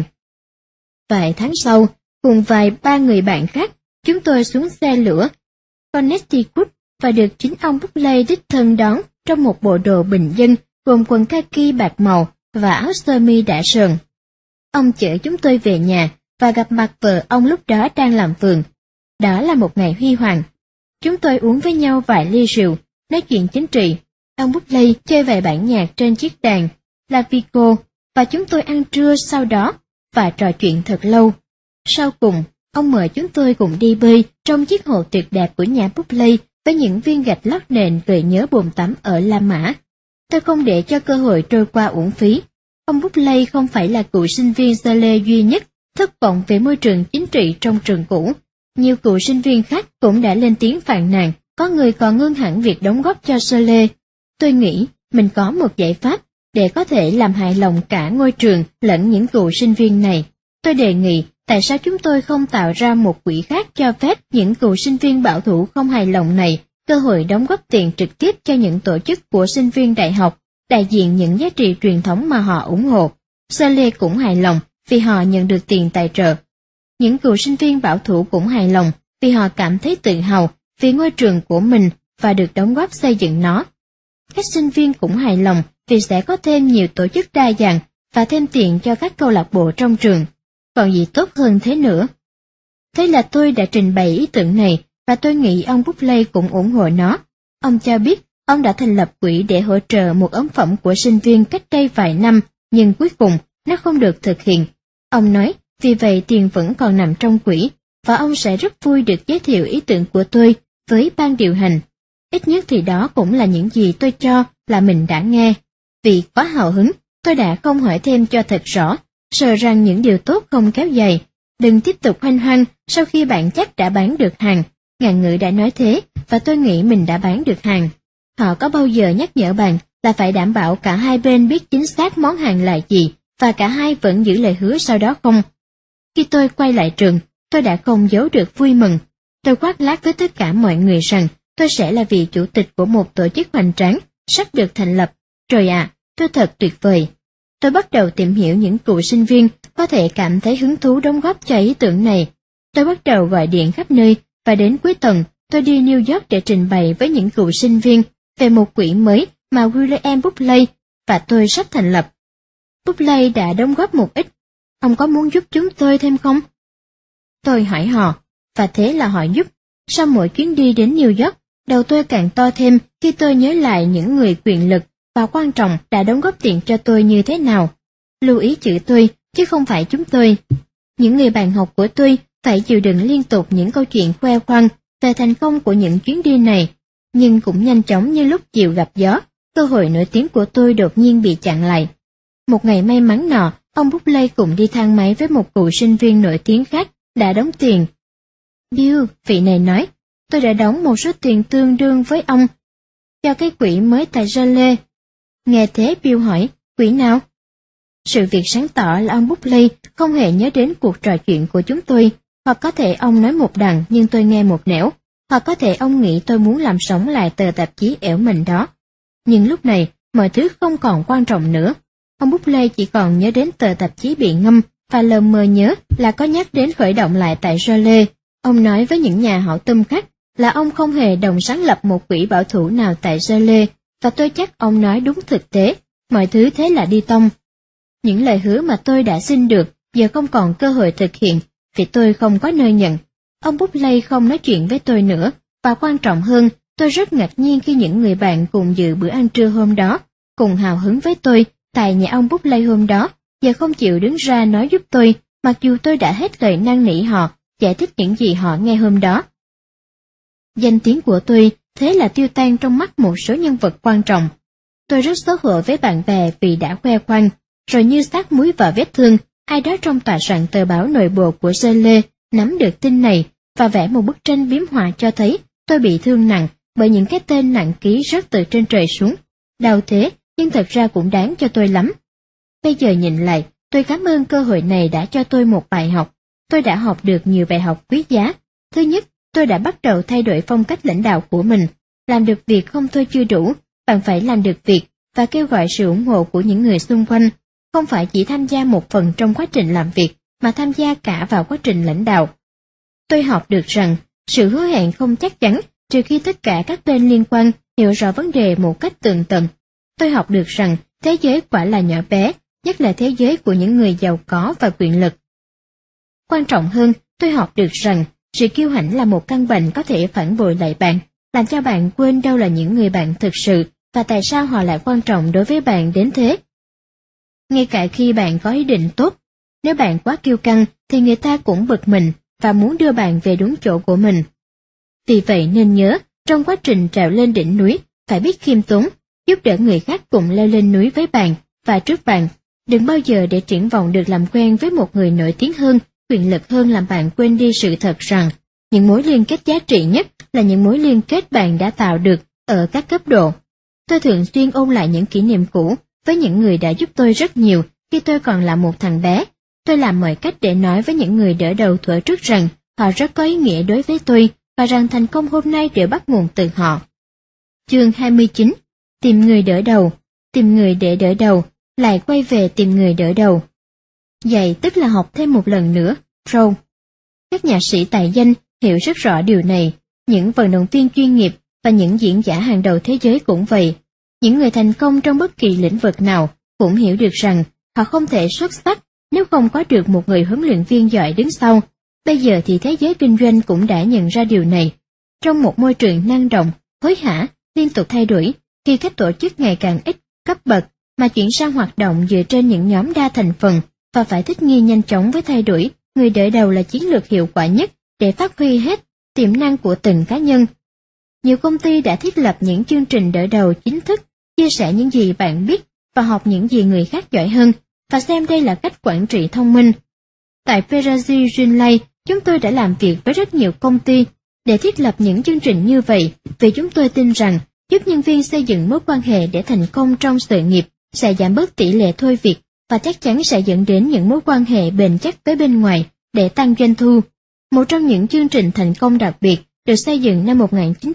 Vài tháng sau, cùng ba người bạn khác, chúng tôi xuống xe lửa Connecticut và được chính ông Buckley đích thân đón trong một bộ đồ bình dân gồm quần kaki bạc màu và áo sơ mi đã sờn. Ông chở chúng tôi về nhà và gặp mặt vợ ông lúc đó đang làm vườn. Đó là một ngày huy hoàng. Chúng tôi uống với nhau vài ly rượu, nói chuyện chính trị. Ông Buckley chơi vài bản nhạc trên chiếc đàn Lavico, và chúng tôi ăn trưa sau đó và trò chuyện thật lâu. Sau cùng, ông mời chúng tôi cùng đi bơi trong chiếc hồ tuyệt đẹp của nhà Buckley với những viên gạch lót nền gợi nhớ bồn tắm ở La Mã. Tôi không để cho cơ hội trôi qua uổng phí. Ông Buckley không phải là cựu sinh viên Raleigh duy nhất thất vọng về môi trường chính trị trong trường cũ. Nhiều cựu sinh viên khác cũng đã lên tiếng phàn nàn, có người còn ngưng hẳn việc đóng góp cho Raleigh. Tôi nghĩ mình có một giải pháp để có thể làm hài lòng cả ngôi trường lẫn những cựu sinh viên này. Tôi đề nghị tại sao chúng tôi không tạo ra một quỹ khác cho phép những cựu sinh viên bảo thủ không hài lòng này cơ hội đóng góp tiền trực tiếp cho những tổ chức của sinh viên đại học, đại diện những giá trị truyền thống mà họ ủng hộ. Raleigh cũng hài lòng vì họ nhận được tiền tài trợ. Những cựu sinh viên bảo thủ cũng hài lòng vì họ cảm thấy tự hào vì ngôi trường của mình và được đóng góp xây dựng nó. Các sinh viên cũng hài lòng vì sẽ có thêm nhiều tổ chức đa dạng và thêm tiền cho các câu lạc bộ trong trường. Còn gì tốt hơn thế nữa? Thế là tôi đã trình bày ý tưởng này, và tôi nghĩ ông Buckley cũng ủng hộ nó. Ông cho biết ông đã thành lập quỹ để hỗ trợ một ấn phẩm của sinh viên cách đây vài năm, nhưng cuối cùng nó không được thực hiện. Ông nói vì vậy tiền vẫn còn nằm trong quỹ, và ông sẽ rất vui được giới thiệu ý tưởng của tôi với ban điều hành. Ít nhất thì đó cũng là những gì tôi cho là mình đã nghe. Vì quá hào hứng, tôi đã không hỏi thêm cho thật rõ, sợ rằng những điều tốt không kéo dài. Đừng tiếp tục hoanh hoang sau khi bạn chắc đã bán được hàng. Ngạn ngữ đã nói thế, và tôi nghĩ mình đã bán được hàng. Họ có bao giờ nhắc nhở bạn là phải đảm bảo cả hai bên biết chính xác món hàng là gì, và cả hai vẫn giữ lời hứa sau đó không? Khi tôi quay lại trường, tôi đã không giấu được vui mừng. Tôi khoác lác với tất cả mọi người rằng tôi sẽ là vị chủ tịch của một tổ chức hoành tráng sắp được thành lập. Trời ạ, tôi thật tuyệt vời. Tôi bắt đầu tìm hiểu những cựu sinh viên có thể cảm thấy hứng thú đóng góp cho ý tưởng này. Tôi bắt đầu gọi điện khắp nơi, và đến cuối tuần, tôi đi New York để trình bày với những cựu sinh viên về một quỹ mới mà William Buckley và tôi sắp thành lập. Buckley đã đóng góp một ít. Ông có muốn giúp chúng tôi thêm không? Tôi hỏi họ, và thế là họ giúp. Sau mỗi chuyến đi đến New York, đầu tôi càng to thêm khi tôi nhớ lại những người quyền lực và quan trọng đã đóng góp tiền cho tôi như thế nào. Lưu ý chữ tôi, chứ không phải chúng tôi. Những người bạn học của tôi phải chịu đựng liên tục những câu chuyện khoe khoang về thành công của những chuyến đi này, nhưng cũng nhanh chóng như lúc chiều gặp gió, cơ hội nổi tiếng của tôi đột nhiên bị chặn lại. Một ngày may mắn nọ, ông Buckley cùng đi thang máy với một cựu sinh viên nổi tiếng khác đã đóng tiền. Bill, vị này nói, tôi đã đóng một số tiền tương đương với ông cho cái quỹ mới tại Raleigh. Nghe thế Bill hỏi, quỹ nào? Sự việc sáng tỏ là ông Buckley không hề nhớ đến cuộc trò chuyện của chúng tôi, hoặc có thể ông nói một đằng nhưng tôi nghe một nẻo, hoặc có thể ông nghĩ tôi muốn làm sống lại tờ tạp chí ẻo mình đó. Nhưng lúc này, mọi thứ không còn quan trọng nữa. Ông Buckley chỉ còn nhớ đến tờ tạp chí bị ngâm và lờ mờ nhớ là có nhắc đến khởi động lại tại Raleigh. Ông nói với những nhà hảo tâm khác là ông không hề đồng sáng lập một quỹ bảo thủ nào tại Raleigh, và tôi chắc ông nói đúng thực tế. Mọi thứ thế là đi tông. Những lời hứa mà tôi đã xin được giờ không còn cơ hội thực hiện vì tôi không có nơi nhận. Ông Buckley không nói chuyện với tôi nữa, và quan trọng hơn, tôi rất ngạc nhiên khi những người bạn cùng dự bữa ăn trưa hôm đó, cùng hào hứng với tôi tại nhà ông Buckley hôm đó, giờ không chịu đứng ra nói giúp tôi, mặc dù tôi đã hết lời năn nỉ họ, giải thích những gì họ nghe hôm đó. Danh tiếng của tôi thế là tiêu tan trong mắt một số nhân vật quan trọng. Tôi rất xấu hổ với bạn bè vì đã khoe khoang, rồi như sát muối vào vết thương, ai đó trong tòa soạn tờ báo nội bộ của Raleigh nắm được tin này và vẽ một bức tranh biếm họa cho thấy tôi bị thương nặng bởi những cái tên nặng ký rớt từ trên trời xuống. Đau thế, nhưng thật ra cũng đáng cho tôi lắm. Bây giờ nhìn lại, tôi cảm ơn cơ hội này đã cho tôi một bài học. Tôi đã học được nhiều bài học quý giá. Thứ nhất, tôi đã bắt đầu thay đổi phong cách lãnh đạo của mình. Làm được việc không thôi chưa đủ, bạn phải làm được việc và kêu gọi sự ủng hộ của những người xung quanh. Không phải chỉ tham gia một phần trong quá trình làm việc, mà tham gia cả vào quá trình lãnh đạo. Tôi học được rằng, sự hứa hẹn không chắc chắn trừ khi tất cả các bên liên quan hiểu rõ vấn đề một cách tường tận. Tôi học được rằng, thế giới quả là nhỏ bé, nhất là thế giới của những người giàu có và quyền lực. Quan trọng hơn, tôi học được rằng, sự kiêu hãnh là một căn bệnh có thể phản bội lại bạn, làm cho bạn quên đâu là những người bạn thực sự và tại sao họ lại quan trọng đối với bạn đến thế. Ngay cả khi bạn có ý định tốt, nếu bạn quá kiêu căng thì người ta cũng bực mình và muốn đưa bạn về đúng chỗ của mình. Vì vậy nên nhớ, trong quá trình trèo lên đỉnh núi, phải biết khiêm tốn, giúp đỡ người khác cùng leo lên núi với bạn và trước bạn. Đừng bao giờ để triển vọng được làm quen với một người nổi tiếng hơn, quyền lực hơn làm bạn quên đi sự thật rằng, những mối liên kết giá trị nhất là những mối liên kết bạn đã tạo được ở các cấp độ. Tôi thường xuyên ôn lại những kỷ niệm cũ với những người đã giúp tôi rất nhiều khi tôi còn là một thằng bé. Tôi làm mọi cách để nói với những người đỡ đầu thuở trước rằng họ rất có ý nghĩa đối với tôi và rằng thành công hôm nay đều bắt nguồn từ họ. Chương 29. Tìm người đỡ đầu, tìm người để đỡ đầu, lại quay về tìm người đỡ đầu. Dạy tức là học thêm một lần nữa, Rowe. Các nhạc sĩ tài danh hiểu rất rõ điều này, những vận động viên chuyên nghiệp và những diễn giả hàng đầu thế giới cũng vậy. Những người thành công trong bất kỳ lĩnh vực nào cũng hiểu được rằng họ không thể xuất sắc nếu không có được một người huấn luyện viên giỏi đứng sau. Bây giờ thì thế giới kinh doanh cũng đã nhận ra điều này. Trong một môi trường năng động, hối hả, liên tục thay đổi, khi các tổ chức ngày càng ít cấp bậc mà chuyển sang hoạt động dựa trên những nhóm đa thành phần và phải thích nghi nhanh chóng với thay đổi, người đỡ đầu là chiến lược hiệu quả nhất để phát huy hết tiềm năng của từng cá nhân. Nhiều công ty đã thiết lập những chương trình đỡ đầu chính thức, chia sẻ những gì bạn biết và học những gì người khác giỏi hơn, và xem đây là cách quản trị thông minh. Tại Perazi Junlay, chúng tôi đã làm việc với rất nhiều công ty để thiết lập những chương trình như vậy, vì chúng tôi tin rằng giúp nhân viên xây dựng mối quan hệ để thành công trong sự nghiệp sẽ giảm bớt tỷ lệ thôi việc và chắc chắn sẽ dẫn đến những mối quan hệ bền chắc với bên ngoài để tăng doanh thu. Một trong những chương trình thành công đặc biệt được xây dựng năm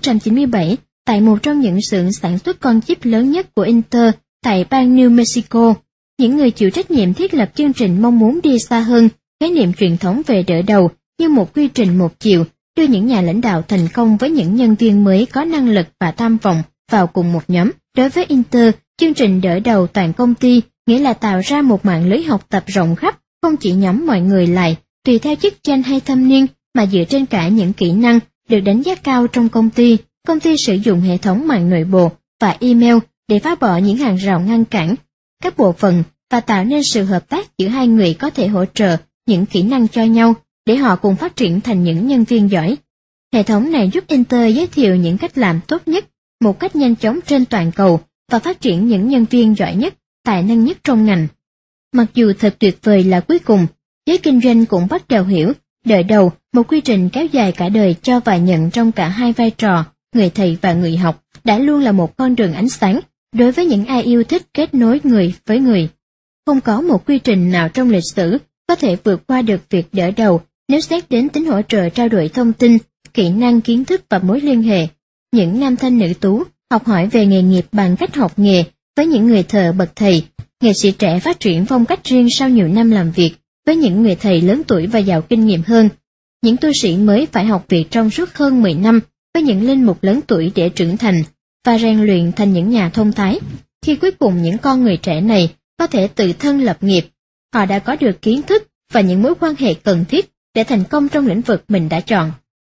1997 tại một trong những xưởng sản xuất con chip lớn nhất của Intel tại bang New Mexico. Những người chịu trách nhiệm thiết lập chương trình mong muốn đi xa hơn khái niệm truyền thống về đỡ đầu như một quy trình một chiều, đưa những nhà lãnh đạo thành công với những nhân viên mới có năng lực và tham vọng vào cùng một nhóm. Đối với Intel, chương trình đỡ đầu toàn công ty nghĩa là tạo ra một mạng lưới học tập rộng khắp, không chỉ nhóm mọi người lại, tùy theo chức danh hay thâm niên, mà dựa trên cả những kỹ năng được đánh giá cao trong công ty. Công ty sử dụng hệ thống mạng nội bộ và email để phá bỏ những hàng rào ngăn cản các bộ phận và tạo nên sự hợp tác giữa hai người có thể hỗ trợ những kỹ năng cho nhau để họ cùng phát triển thành những nhân viên giỏi. Hệ thống này giúp Intel giới thiệu những cách làm tốt nhất, một cách nhanh chóng trên toàn cầu và phát triển những nhân viên giỏi nhất, tài năng nhất trong ngành. Mặc dù thật tuyệt vời là cuối cùng, giới kinh doanh cũng bắt đầu hiểu Đợi đầu, một quy trình kéo dài cả đời cho và nhận trong cả hai vai trò, người thầy và người học, đã luôn là một con đường ánh sáng đối với những ai yêu thích kết nối người với người. Không có một quy trình nào trong lịch sử có thể vượt qua được việc đỡ đầu nếu xét đến tính hỗ trợ trao đổi thông tin, kỹ năng, kiến thức và mối liên hệ. Những nam thanh nữ tú học hỏi về nghề nghiệp bằng cách học nghề với những người thợ bậc thầy, nghệ sĩ trẻ phát triển phong cách riêng sau nhiều năm làm việc với những người thầy lớn tuổi và giàu kinh nghiệm hơn. Những tu sĩ mới phải học việc trong suốt hơn 10 năm với những linh mục lớn tuổi để trưởng thành và rèn luyện thành những nhà thông thái. Khi cuối cùng những con người trẻ này có thể tự thân lập nghiệp, họ đã có được kiến thức và những mối quan hệ cần thiết để thành công trong lĩnh vực mình đã chọn.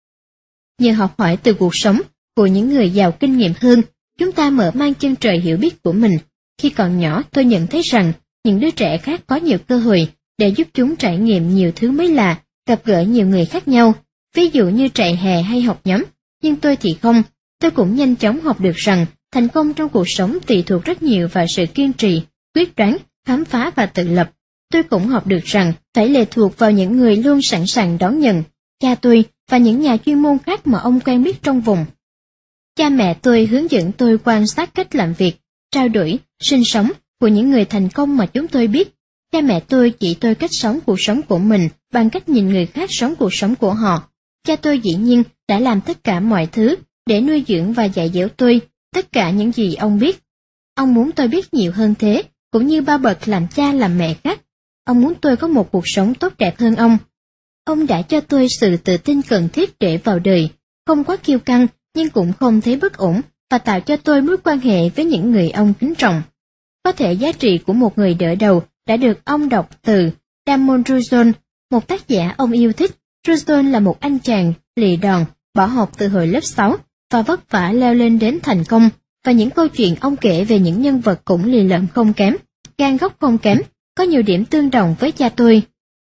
Nhờ học hỏi từ cuộc sống của những người giàu kinh nghiệm hơn, chúng ta mở mang chân trời hiểu biết của mình. Khi còn nhỏ, tôi nhận thấy rằng những đứa trẻ khác có nhiều cơ hội để giúp chúng trải nghiệm nhiều thứ mới lạ, gặp gỡ nhiều người khác nhau, ví dụ như trại hè hay học nhóm. Nhưng tôi thì không, tôi cũng nhanh chóng học được rằng thành công trong cuộc sống tùy thuộc rất nhiều vào sự kiên trì, quyết đoán, khám phá và tự lập. Tôi cũng học được rằng phải lệ thuộc vào những người luôn sẵn sàng đón nhận, cha tôi và những nhà chuyên môn khác mà ông quen biết trong vùng. Cha mẹ tôi hướng dẫn tôi quan sát cách làm việc, trao đổi, sinh sống của những người thành công mà chúng tôi biết. Cha mẹ tôi chỉ tôi cách sống cuộc sống của mình bằng cách nhìn người khác sống cuộc sống của họ. Cha tôi dĩ nhiên đã làm tất cả mọi thứ để nuôi dưỡng và dạy dỗ tôi tất cả những gì ông biết. Ông muốn tôi biết nhiều hơn thế, cũng như bao bậc làm cha làm mẹ khác. Ông muốn tôi có một cuộc sống tốt đẹp hơn ông. Ông đã cho tôi sự tự tin cần thiết để vào đời, không quá kiêu căng nhưng cũng không thấy bất ổn, và tạo cho tôi mối quan hệ với những người ông kính trọng. Có thể giá trị của một người đỡ đầu đã được ông đọc từ Damon Ruzon, một tác giả ông yêu thích. Ruzon là một anh chàng lì đòn, bỏ học từ hồi lớp 6 và vất vả leo lên đến thành công, và những câu chuyện ông kể về những nhân vật cũng lì lợm không kém, gan góc không kém, có nhiều điểm tương đồng với cha tôi.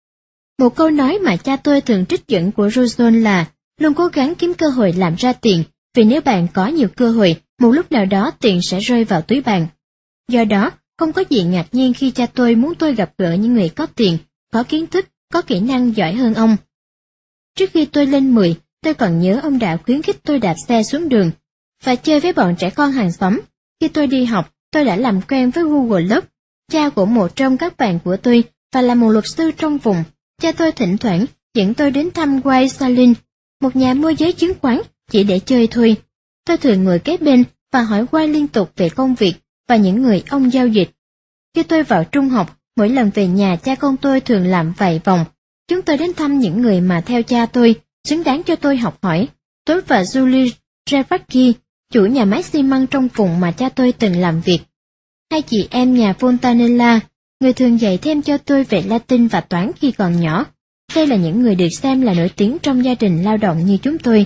Một câu nói mà cha tôi thường trích dẫn của Ruzon là luôn cố gắng kiếm cơ hội làm ra tiền, vì nếu bạn có nhiều cơ hội, một lúc nào đó tiền sẽ rơi vào túi bạn. Do đó, không có gì ngạc nhiên khi cha tôi muốn tôi gặp gỡ những người có tiền, có kiến thức, có kỹ năng giỏi hơn ông. Trước khi tôi lên 10, tôi còn nhớ ông đã khuyến khích tôi đạp xe xuống đường và chơi với bọn trẻ con hàng xóm. Khi tôi đi học, tôi đã làm quen với Google Love, cha của một trong các bạn của tôi và là một luật sư trong vùng. Cha tôi thỉnh thoảng dẫn tôi đến thăm White Salin, một nhà môi giới chứng khoán, chỉ để chơi thôi. Tôi thường ngồi kế bên và hỏi White liên tục về công việc và những người ông giao dịch. Khi tôi vào trung học, mỗi lần về nhà cha con tôi thường làm vài vòng. Chúng tôi đến thăm những người mà theo cha tôi, xứng đáng cho tôi học hỏi. Tôi và Julie Revacki, chủ nhà máy xi măng trong vùng mà cha tôi từng làm việc. Hai chị em nhà Fontanella, người thường dạy thêm cho tôi về Latin và toán khi còn nhỏ. Đây là những người được xem là nổi tiếng trong gia đình lao động như chúng tôi.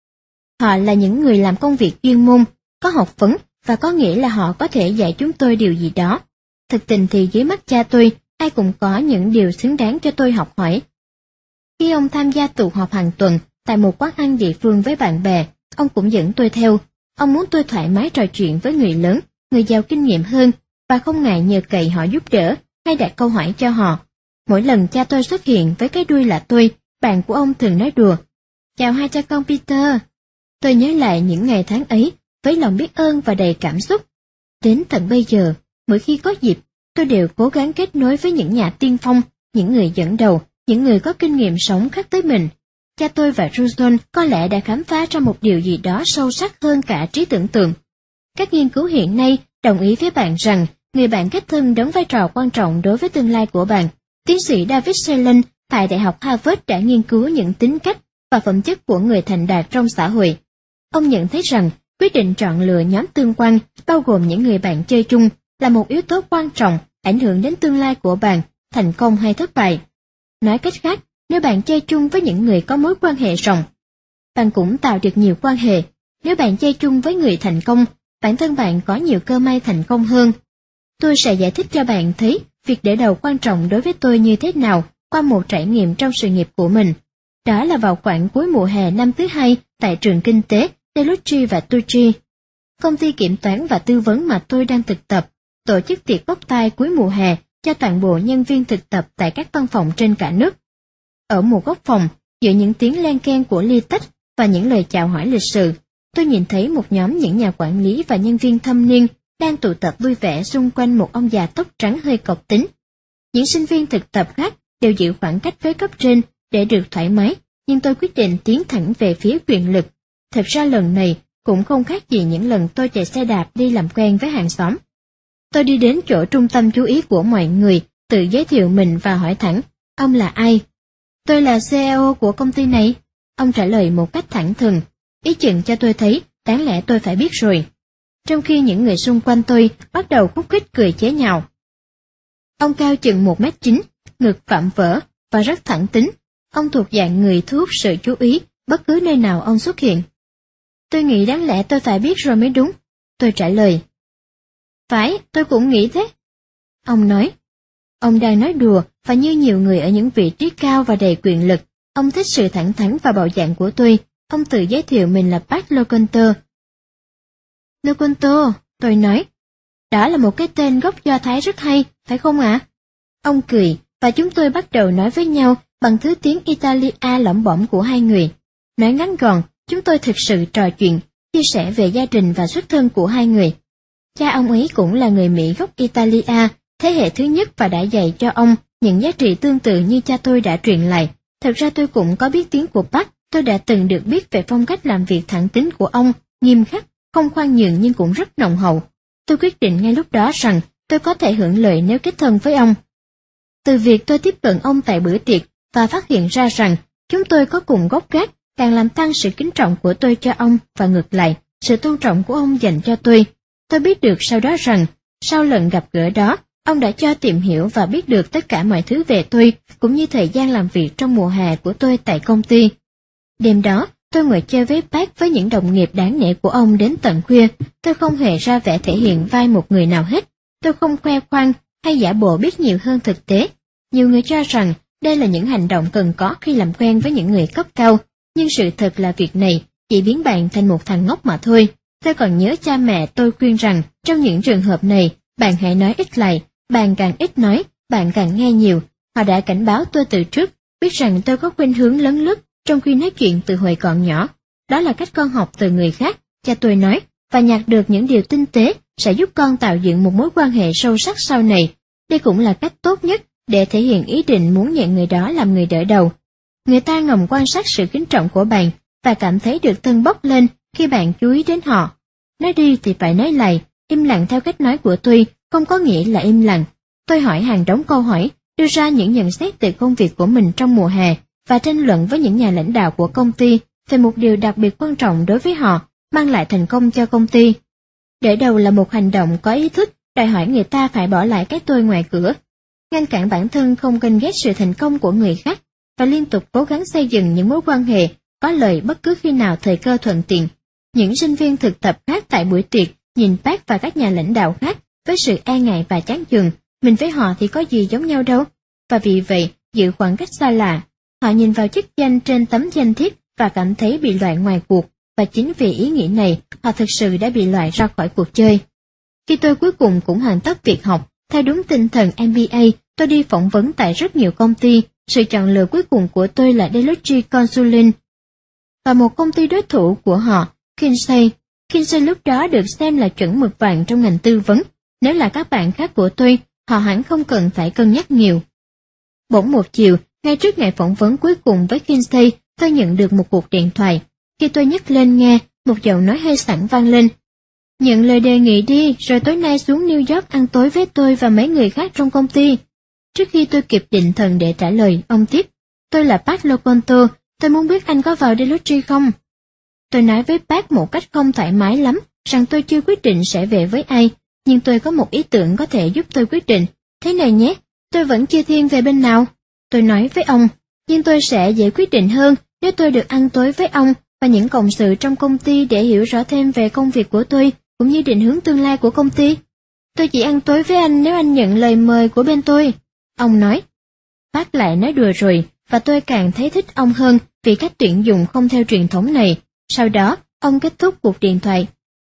Họ là những người làm công việc chuyên môn, có học vấn và có nghĩa là họ có thể dạy chúng tôi điều gì đó. Thực tình thì dưới mắt cha tôi, ai cũng có những điều xứng đáng cho tôi học hỏi. Khi ông tham gia tụ họp hàng tuần tại một quán ăn địa phương với bạn bè, ông cũng dẫn tôi theo. Ông muốn tôi thoải mái trò chuyện với người lớn, người giàu kinh nghiệm hơn, và không ngại nhờ cậy họ giúp đỡ hay đặt câu hỏi cho họ. Mỗi lần cha tôi xuất hiện với cái đuôi là tôi, bạn của ông thường nói đùa: "Chào hai cha con Peter." Tôi nhớ lại những ngày tháng ấy với lòng biết ơn và đầy cảm xúc. Đến tận bây giờ, mỗi khi có dịp, tôi đều cố gắng kết nối với những nhà tiên phong, những người dẫn đầu, những người có kinh nghiệm sống khác tới mình. Cha tôi và Ruzon có lẽ đã khám phá ra một điều gì đó sâu sắc hơn cả trí tưởng tượng. Các nghiên cứu hiện nay đồng ý với bạn rằng người bạn kết thân đóng vai trò quan trọng đối với tương lai của bạn. Tiến sĩ David Shelton tại Đại học Harvard đã nghiên cứu những tính cách và phẩm chất của người thành đạt trong xã hội. Ông nhận thấy rằng quyết định chọn lựa nhóm tương quan, bao gồm những người bạn chơi chung, là một yếu tố quan trọng ảnh hưởng đến tương lai của bạn, thành công hay thất bại. Nói cách khác, nếu bạn chơi chung với những người có mối quan hệ rộng, bạn cũng tạo được nhiều quan hệ. Nếu bạn chơi chung với người thành công, bản thân bạn có nhiều cơ may thành công hơn. Tôi sẽ giải thích cho bạn thấy việc đỡ đầu quan trọng đối với tôi như thế nào qua một trải nghiệm trong sự nghiệp của mình. Đó là vào khoảng cuối mùa hè năm thứ 2 tại trường kinh tế Delucci và Tucci. Công ty kiểm toán và tư vấn mà tôi đang thực tập tổ chức tiệc bốc tay cuối mùa hè cho toàn bộ nhân viên thực tập tại các văn phòng trên cả nước. Ở một góc phòng, Giữa những tiếng len keng của ly tách và những lời chào hỏi lịch sự, tôi nhìn thấy một nhóm những nhà quản lý và nhân viên thâm niên đang tụ tập vui vẻ xung quanh một ông già tóc trắng hơi cộc tính. Những sinh viên thực tập khác đều giữ khoảng cách với cấp trên để được thoải mái, nhưng tôi quyết định tiến thẳng về phía quyền lực. Thật ra lần này cũng không khác gì những lần tôi chạy xe đạp đi làm quen với hàng xóm. Tôi đi đến chỗ trung tâm chú ý của mọi người, tự giới thiệu mình và hỏi thẳng, ông là ai? Tôi là CEO của công ty này. Ông trả lời một cách thẳng thừng, ý chừng cho tôi thấy đáng lẽ tôi phải biết rồi. Trong khi những người xung quanh tôi bắt đầu khúc khích cười chế nhạo. Ông cao chừng 1m9, ngực vạm vỡ và rất thẳng tính. Ông thuộc dạng người thu hút sự chú ý bất cứ nơi nào ông xuất hiện. Tôi nghĩ đáng lẽ tôi phải biết rồi mới đúng. Tôi trả lời. Phải, tôi cũng nghĩ thế. Ông nói. Ông đang nói đùa và như nhiều người ở những vị trí cao và đầy quyền lực, ông thích sự thẳng thắn và bạo dạn của tôi. Ông tự giới thiệu mình là Pat Loconto. Loconto, tôi nói. Đó là một cái tên gốc Do Thái rất hay, phải không ạ? Ông cười, và chúng tôi bắt đầu nói với nhau bằng thứ tiếng Italia lỏng bỏng của hai người. Nói ngắn gọn, chúng tôi thực sự trò chuyện, chia sẻ về gia đình và xuất thân của hai người. Cha ông ấy cũng là người Mỹ gốc Italia, thế hệ thứ nhất và đã dạy cho ông những giá trị tương tự như cha tôi đã truyền lại. Thật ra tôi cũng có biết tiếng của Pat, tôi đã từng được biết về phong cách làm việc thẳng tính của ông, nghiêm khắc, không khoan nhượng nhưng cũng rất nồng hậu. Tôi quyết định ngay lúc đó rằng tôi có thể hưởng lợi nếu kết thân với ông. Từ việc tôi tiếp cận ông tại bữa tiệc và phát hiện ra rằng chúng tôi có cùng gốc gác, càng làm tăng sự kính trọng của tôi cho ông và ngược lại, sự tôn trọng của ông dành cho tôi. Tôi biết được sau đó rằng, sau lần gặp gỡ đó, ông đã cho tìm hiểu và biết được tất cả mọi thứ về tôi, cũng như thời gian làm việc trong mùa hè của tôi tại công ty. Đêm đó, tôi ngồi chơi với Pat với những đồng nghiệp đáng nể của ông đến tận khuya. Tôi không hề ra vẻ thể hiện vai một người nào hết. Tôi không khoe khoang hay giả bộ biết nhiều hơn thực tế. Nhiều người cho rằng đây là những hành động cần có khi làm quen với những người cấp cao, nhưng sự thật là việc này chỉ biến bạn thành một thằng ngốc mà thôi. Tôi còn nhớ cha mẹ tôi khuyên rằng trong những trường hợp này, bạn hãy nói ít lại, bạn càng ít nói, bạn càng nghe nhiều. Họ đã cảnh báo tôi từ trước, biết rằng tôi có khuynh hướng lấn lướt trong khi nói chuyện từ hồi còn nhỏ. Đó là cách con học từ người khác, cha tôi nói, và nhặt được những điều tinh tế sẽ giúp con tạo dựng một mối quan hệ sâu sắc sau này. Đây cũng là cách tốt nhất để thể hiện ý định muốn nhận người đó làm người đỡ đầu. Người ta ngầm quan sát sự kính trọng của bạn và cảm thấy được tâng bốc lên khi bạn chú ý đến họ. Nói đi thì phải nói lại, im lặng theo cách nói của tôi không có nghĩa là im lặng. Tôi hỏi hàng đống câu hỏi, đưa ra những nhận xét từ công việc của mình trong mùa hè và tranh luận với những nhà lãnh đạo của công ty về một điều đặc biệt quan trọng đối với họ, mang lại thành công cho công ty. Đỡ đầu là một hành động có ý thức, đòi hỏi người ta phải bỏ lại cái tôi ngoài cửa, ngăn cản bản thân không ganh ghét sự thành công của người khác và liên tục cố gắng xây dựng những mối quan hệ có lợi bất cứ khi nào thời cơ thuận tiện. Những sinh viên thực tập khác tại buổi tiệc nhìn Pat và các nhà lãnh đạo khác với sự e ngại và chán chường, mình với họ thì có gì giống nhau đâu, và vì vậy giữ khoảng cách xa lạ. Họ nhìn vào chức danh trên tấm danh thiếp và cảm thấy bị loại ngoài cuộc, và chính vì ý nghĩ này, họ thực sự đã bị loại ra khỏi cuộc chơi. Khi tôi cuối cùng cũng hoàn tất việc học, theo đúng tinh thần MBA, tôi đi phỏng vấn tại rất nhiều công ty. Sự chọn lựa cuối cùng của tôi là Deloitte Consulting và một công ty đối thủ của họ, Kinsey. Kinsey lúc đó được xem là chuẩn mực vàng trong ngành tư vấn. Nếu là các bạn khác của tôi, họ hẳn không cần phải cân nhắc nhiều. Bỗng một chiều, ngay trước ngày phỏng vấn cuối cùng với Kinsey, tôi nhận được một cuộc điện thoại. Khi tôi nhấc lên nghe, một giọng nói hơi sẵn vang lên. Nhận lời đề nghị đi, rồi tối nay xuống New York ăn tối với tôi và mấy người khác trong công ty. Trước khi tôi kịp định thần để trả lời, ông tiếp. Tôi là Pat Loconto, tôi muốn biết anh có vào Deloitte không? Tôi nói với Pat một cách không thoải mái lắm, rằng tôi chưa quyết định sẽ về với ai, nhưng tôi có một ý tưởng có thể giúp tôi quyết định. Thế này nhé, tôi vẫn chưa thiên về bên nào. Tôi nói với ông, nhưng tôi sẽ dễ quyết định hơn nếu tôi được ăn tối với ông và những cộng sự trong công ty để hiểu rõ thêm về công việc của tôi, cũng như định hướng tương lai của công ty. Tôi chỉ ăn tối với anh nếu anh nhận lời mời của bên tôi. Ông nói. Pat lại nói đùa rồi, và tôi càng thấy thích ông hơn vì cách tuyển dụng không theo truyền thống này. Sau đó, ông kết thúc cuộc điện thoại.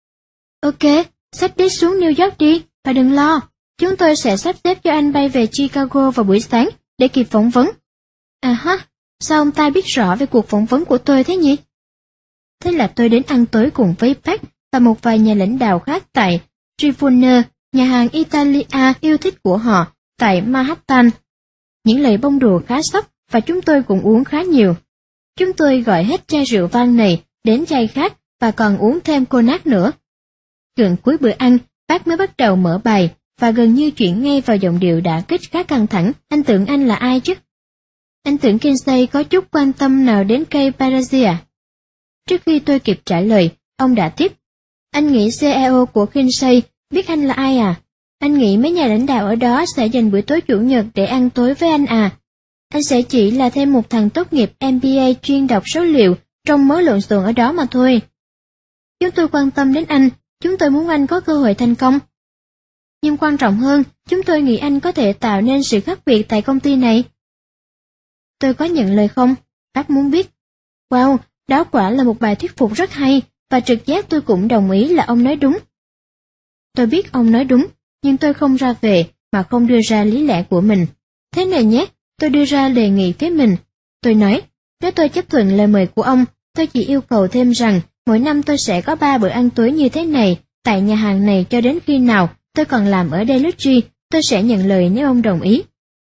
Ok, xách đít xuống New York đi, và đừng lo. Chúng tôi sẽ sắp xếp cho anh bay về Chicago vào buổi sáng để kịp phỏng vấn. À ha, Sao ông ta biết rõ về cuộc phỏng vấn của tôi thế nhỉ? Thế là tôi đến ăn tối cùng với Park và một vài nhà lãnh đạo khác tại Tribune, nhà hàng Italia yêu thích của họ tại Manhattan. Những lời bông đùa khá sốc và chúng tôi cũng uống khá nhiều. Chúng tôi gọi hết chai rượu vang này đến chai khác và còn uống thêm cognac nữa. Gần cuối bữa ăn, Park mới bắt đầu mở bài và gần như chuyển ngay vào giọng điệu đã kích khá căng thẳng. Anh tưởng anh là ai chứ? Anh tưởng Kinsey có chút quan tâm nào đến cây Paradise à? Trước khi tôi kịp trả lời, ông đã tiếp. Anh nghĩ CEO của Kinsey biết anh là ai à? Anh nghĩ mấy nhà lãnh đạo ở đó sẽ dành buổi tối chủ nhật để ăn tối với anh à? Anh sẽ chỉ là thêm một thằng tốt nghiệp MBA chuyên đọc số liệu trong mớ lộn xộn ở đó mà thôi. Chúng tôi quan tâm đến anh, chúng tôi muốn anh có cơ hội thành công. Nhưng quan trọng hơn, chúng tôi nghĩ anh có thể tạo nên sự khác biệt tại công ty này. Tôi có nhận lời không? Bác muốn biết. Wow, đó quả là một bài thuyết phục rất hay, và trực giác tôi cũng đồng ý là ông nói đúng. Tôi biết ông nói đúng, nhưng tôi không ra về mà không đưa ra lý lẽ của mình. Thế này nhé, tôi đưa ra đề nghị phía mình. Tôi nói, nếu tôi chấp thuận lời mời của ông, tôi chỉ yêu cầu thêm rằng mỗi năm tôi sẽ có 3 bữa ăn tối như thế này tại nhà hàng này cho đến khi nào tôi còn làm ở Delucci, tôi sẽ nhận lời nếu ông đồng ý.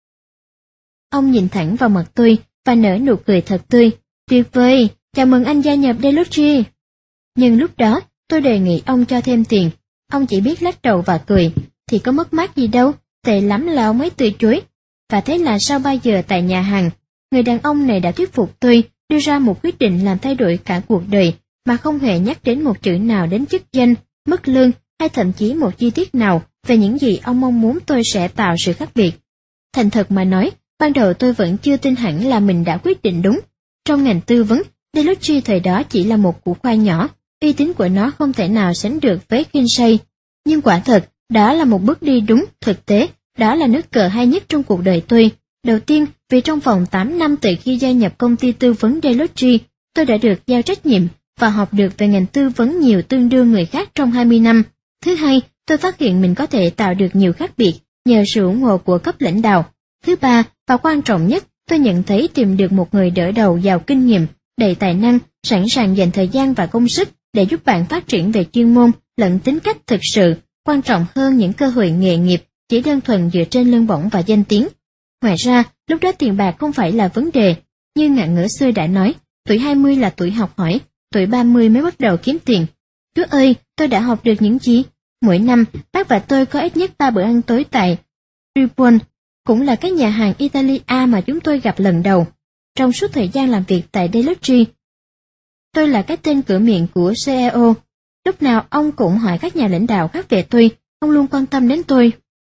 Ông nhìn thẳng vào mặt tôi và nở nụ cười thật tươi. Tuyệt vời, chào mừng anh gia nhập Delucci. Nhưng lúc đó, tôi đề nghị ông cho thêm tiền. Ông chỉ biết lắc đầu và cười. Thì có mất mát gì đâu, tệ lắm là ông ấy từ chối. Và thế là sau 3 giờ tại nhà hàng, người đàn ông này đã thuyết phục tôi đưa ra một quyết định làm thay đổi cả cuộc đời, mà không hề nhắc đến một chữ nào đến chức danh, mức lương, hay thậm chí một chi tiết nào về những gì ông mong muốn tôi sẽ tạo sự khác biệt. Thành thật mà nói, ban đầu tôi vẫn chưa tin hẳn là mình đã quyết định đúng. Trong ngành tư vấn, Delucci thời đó chỉ là một củ khoai nhỏ, uy tín của nó không thể nào sánh được với Kinsey. Nhưng quả thật, đó là một bước đi đúng, thực tế, đó là nước cờ hay nhất trong cuộc đời tôi. Đầu tiên, vì trong vòng 8 năm từ khi gia nhập công ty tư vấn Delucci, tôi đã được giao trách nhiệm và học được về ngành tư vấn nhiều tương đương người khác trong 20 năm. Thứ hai, tôi phát hiện mình có thể tạo được nhiều khác biệt nhờ sự ủng hộ của cấp lãnh đạo. Thứ ba, và quan trọng nhất, tôi nhận thấy tìm được một người đỡ đầu giàu kinh nghiệm, đầy tài năng, sẵn sàng dành thời gian và công sức để giúp bạn phát triển về chuyên môn lẫn tính cách thực sự, quan trọng hơn những cơ hội nghề nghiệp chỉ đơn thuần dựa trên lương bổng và danh tiếng. Ngoài ra, lúc đó tiền bạc không phải là vấn đề. Như ngạn ngữ xưa đã nói, tuổi 20 là tuổi học hỏi, tuổi 30 mới bắt đầu kiếm tiền. Chúa ơi, tôi đã học được những gì? Mỗi năm, bác và tôi có ít nhất 3 bữa ăn tối tại Tribune, cũng là cái nhà hàng Italia mà chúng tôi gặp lần đầu. Trong suốt thời gian làm việc tại Delucci, tôi là cái tên cửa miệng của CEO. Lúc nào ông cũng hỏi các nhà lãnh đạo khác về tôi, ông luôn quan tâm đến tôi.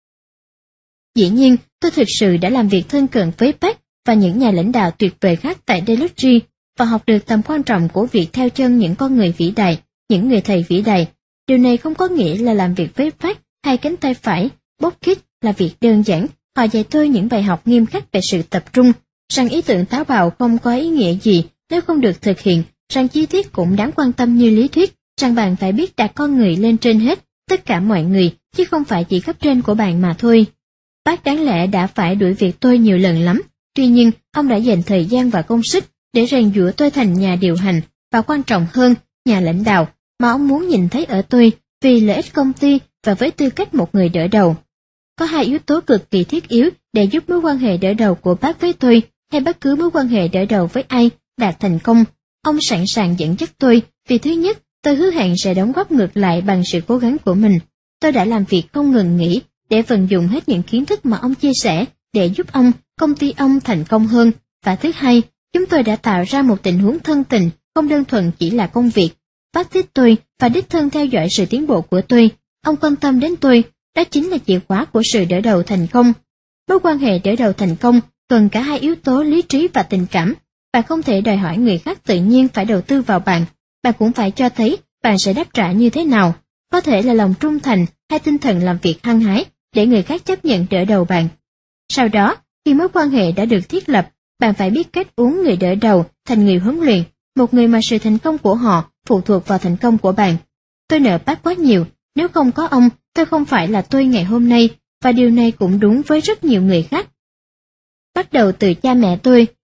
Dĩ nhiên, tôi thực sự đã làm việc thân cận với Park và những nhà lãnh đạo tuyệt vời khác tại Delucci và học được tầm quan trọng của việc theo chân những con người vĩ đại, những người thầy vĩ đại. Điều này không có nghĩa là làm việc với Park hay cánh tay phải, bóp kít là việc đơn giản. Họ dạy tôi những bài học nghiêm khắc về sự tập trung, rằng ý tưởng táo bạo không có ý nghĩa gì nếu không được thực hiện, rằng chi tiết cũng đáng quan tâm như lý thuyết, rằng bạn phải biết đặt con người lên trên hết, tất cả mọi người, chứ không phải chỉ cấp trên của bạn mà thôi. Bác đáng lẽ đã phải đuổi việc tôi nhiều lần lắm, tuy nhiên ông đã dành thời gian và công sức để rèn giũa tôi thành nhà điều hành, và quan trọng hơn, nhà lãnh đạo mà ông muốn nhìn thấy ở tôi vì lợi ích công ty và với tư cách một người đỡ đầu. Có 2 yếu tố cực kỳ thiết yếu để giúp mối quan hệ đỡ đầu của bác với tôi, hay bất cứ mối quan hệ đỡ đầu với ai, đạt thành công. Ông sẵn sàng dẫn dắt tôi, vì thứ nhất, tôi hứa hẹn sẽ đóng góp ngược lại bằng sự cố gắng của mình. Tôi đã làm việc không ngừng nghỉ để vận dụng hết những kiến thức mà ông chia sẻ để giúp ông, công ty ông thành công hơn. Và thứ hai, chúng tôi đã tạo ra một tình huống thân tình, không đơn thuần chỉ là công việc. Bác thích tôi và đích thân theo dõi sự tiến bộ của tôi. Ông quan tâm đến tôi, đó chính là chìa khóa của sự đỡ đầu thành công. Mối quan hệ đỡ đầu thành công cần cả 2 yếu tố lý trí và tình cảm. Bạn không thể đòi hỏi người khác tự nhiên phải đầu tư vào bạn. Bạn cũng phải cho thấy bạn sẽ đáp trả như thế nào. Có thể là lòng trung thành hay tinh thần làm việc hăng hái để người khác chấp nhận đỡ đầu bạn. Sau đó, khi mối quan hệ đã được thiết lập, bạn phải biết cách uống người đỡ đầu thành người huấn luyện, một người mà sự thành công của họ phụ thuộc vào thành công của bạn. Tôi nợ bác quá nhiều, nếu không có ông, tôi không phải là tôi ngày hôm nay, và điều này cũng đúng với rất nhiều người khác. Bắt đầu từ cha mẹ tôi.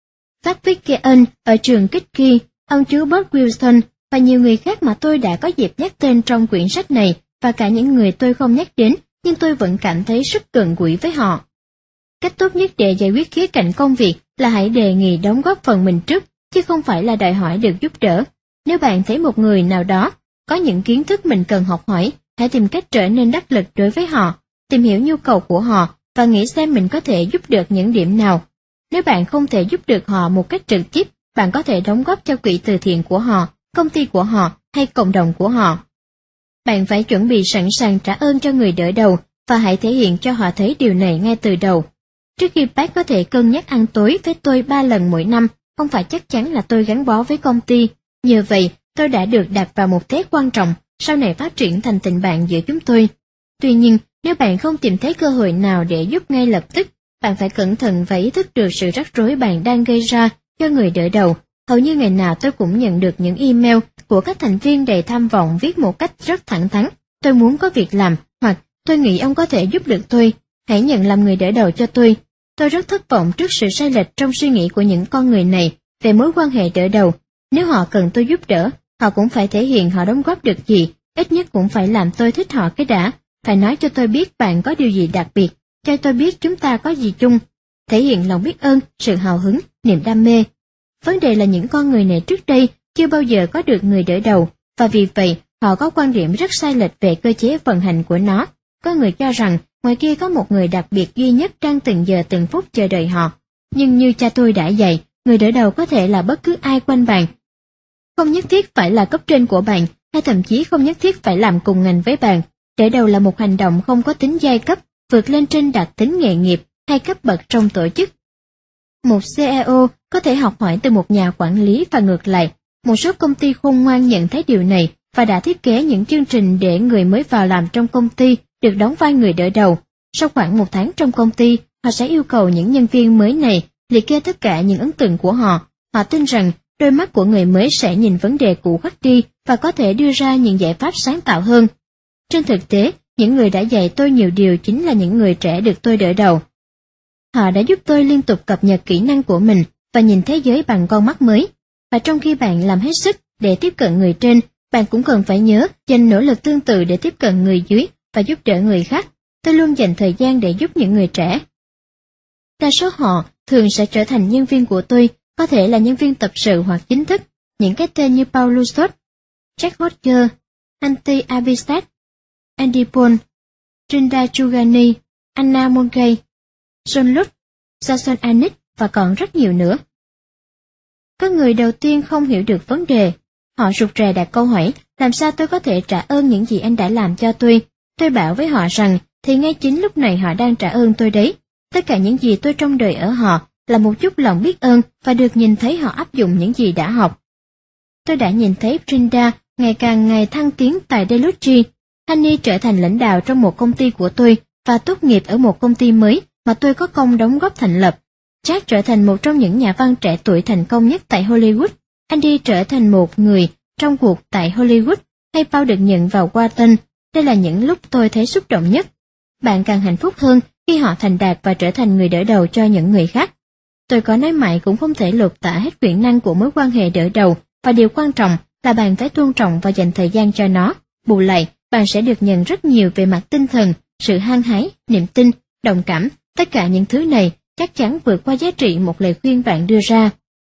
Sapphire ở trường Kitki, ông chú Bob Wilson và nhiều người khác mà tôi đã có dịp nhắc tên trong quyển sách này, và cả những người tôi không nhắc đến, nhưng tôi vẫn cảm thấy rất gần gũi với họ. Cách tốt nhất để giải quyết khía cạnh công việc là hãy đề nghị đóng góp phần mình trước, chứ không phải là đòi hỏi được giúp đỡ. Nếu bạn thấy một người nào đó có những kiến thức mình cần học hỏi, hãy tìm cách trở nên đắc lực đối với họ, tìm hiểu nhu cầu của họ và nghĩ xem mình có thể giúp được những điểm nào. Nếu bạn không thể giúp được họ một cách trực tiếp, bạn có thể đóng góp cho quỹ từ thiện của họ, công ty của họ hay cộng đồng của họ. Bạn phải chuẩn bị sẵn sàng trả ơn cho người đỡ đầu và hãy thể hiện cho họ thấy điều này ngay từ đầu. Trước khi bác có thể cân nhắc ăn tối với tôi 3 lần mỗi năm, không phải chắc chắn là tôi gắn bó với công ty. Nhờ vậy, tôi đã được đặt vào một thế quan trọng, sau này phát triển thành tình bạn giữa chúng tôi. Tuy nhiên, nếu bạn không tìm thấy cơ hội nào để giúp ngay lập tức, bạn phải cẩn thận và ý thức được sự rắc rối bạn đang gây ra cho người đỡ đầu. Hầu như ngày nào tôi cũng nhận được những email của các thành viên đầy tham vọng viết một cách rất thẳng thắn: tôi muốn có việc làm, hoặc tôi nghĩ ông có thể giúp được tôi, hãy nhận làm người đỡ đầu cho tôi. Tôi rất thất vọng trước sự sai lệch trong suy nghĩ của những con người này về mối quan hệ đỡ đầu. Nếu họ cần tôi giúp đỡ, họ cũng phải thể hiện họ đóng góp được gì, ít nhất cũng phải làm tôi thích họ cái đã, phải nói cho tôi biết bạn có điều gì đặc biệt, cho tôi biết chúng ta có gì chung, thể hiện lòng biết ơn, sự hào hứng, niềm đam mê. Vấn đề là những con người này trước đây chưa bao giờ có được người đỡ đầu, và vì vậy họ có quan điểm rất sai lệch về cơ chế vận hành của nó. Có người cho rằng ngoài kia có một người đặc biệt duy nhất đang từng giờ từng phút chờ đợi họ. Nhưng như cha tôi đã dạy, người đỡ đầu có thể là bất cứ ai quanh bạn. Không nhất thiết phải là cấp trên của bạn, hay thậm chí không nhất thiết phải làm cùng ngành với bạn. Đỡ đầu là một hành động không có tính giai cấp, vượt lên trên đặc tính nghề nghiệp hay cấp bậc trong tổ chức. Một CEO có thể học hỏi từ một nhà quản lý và ngược lại. Một số công ty khôn ngoan nhận thấy điều này và đã thiết kế những chương trình để người mới vào làm trong công ty được đóng vai người đỡ đầu. Sau khoảng 1 tháng trong công ty, họ sẽ yêu cầu những nhân viên mới này liệt kê tất cả những ấn tượng của họ. Họ tin rằng đôi mắt của người mới sẽ nhìn vấn đề cũ khuất đi và có thể đưa ra những giải pháp sáng tạo hơn. Trên thực tế, những người đã dạy tôi nhiều điều chính là những người trẻ được tôi đỡ đầu. Họ đã giúp tôi liên tục cập nhật kỹ năng của mình và nhìn thế giới bằng con mắt mới. Và trong khi bạn làm hết sức để tiếp cận người trên, bạn cũng cần phải nhớ dành nỗ lực tương tự để tiếp cận người dưới và giúp đỡ người khác. Tôi luôn dành thời gian để giúp những người trẻ. Đa số họ thường sẽ trở thành nhân viên của tôi, có thể là nhân viên tập sự hoặc chính thức. Những cái tên như Paul Lusot, Jack Hodger, Antti Abhisat, Andy Paul, Trinda Chugani, Anna Mongay, John Lutz, Jason Anik và còn rất nhiều nữa. Có người đầu tiên không hiểu được vấn đề. Họ rụt rè đặt câu hỏi, làm sao tôi có thể trả ơn những gì anh đã làm cho tôi? Tôi bảo với họ rằng, thì ngay chính lúc này họ đang trả ơn tôi đấy. Tất cả những gì tôi trông đợi ở họ là một chút lòng biết ơn và được nhìn thấy họ áp dụng những gì đã học. Tôi đã nhìn thấy Trinda ngày thăng tiến tại Delucci. Hanny trở thành lãnh đạo trong một công ty của tôi và tốt nghiệp ở một công ty mới mà tôi có công đóng góp thành lập. Jack trở thành một trong những nhà văn trẻ tuổi thành công nhất tại Hollywood. Andy trở thành một người trong cuộc tại Hollywood, hay Paul được nhận vào Wharton. Đây là những lúc tôi thấy xúc động nhất. Bạn càng hạnh phúc hơn khi họ thành đạt và trở thành người đỡ đầu cho những người khác. Tôi có nói mãi cũng không thể lột tả hết quyền năng của mối quan hệ đỡ đầu, và điều quan trọng là bạn phải tôn trọng và dành thời gian cho nó. Bù lại, bạn sẽ được nhận rất nhiều về mặt tinh thần, sự hăng hái, niềm tin, đồng cảm. Tất cả những thứ này chắc chắn vượt qua giá trị một lời khuyên bạn đưa ra.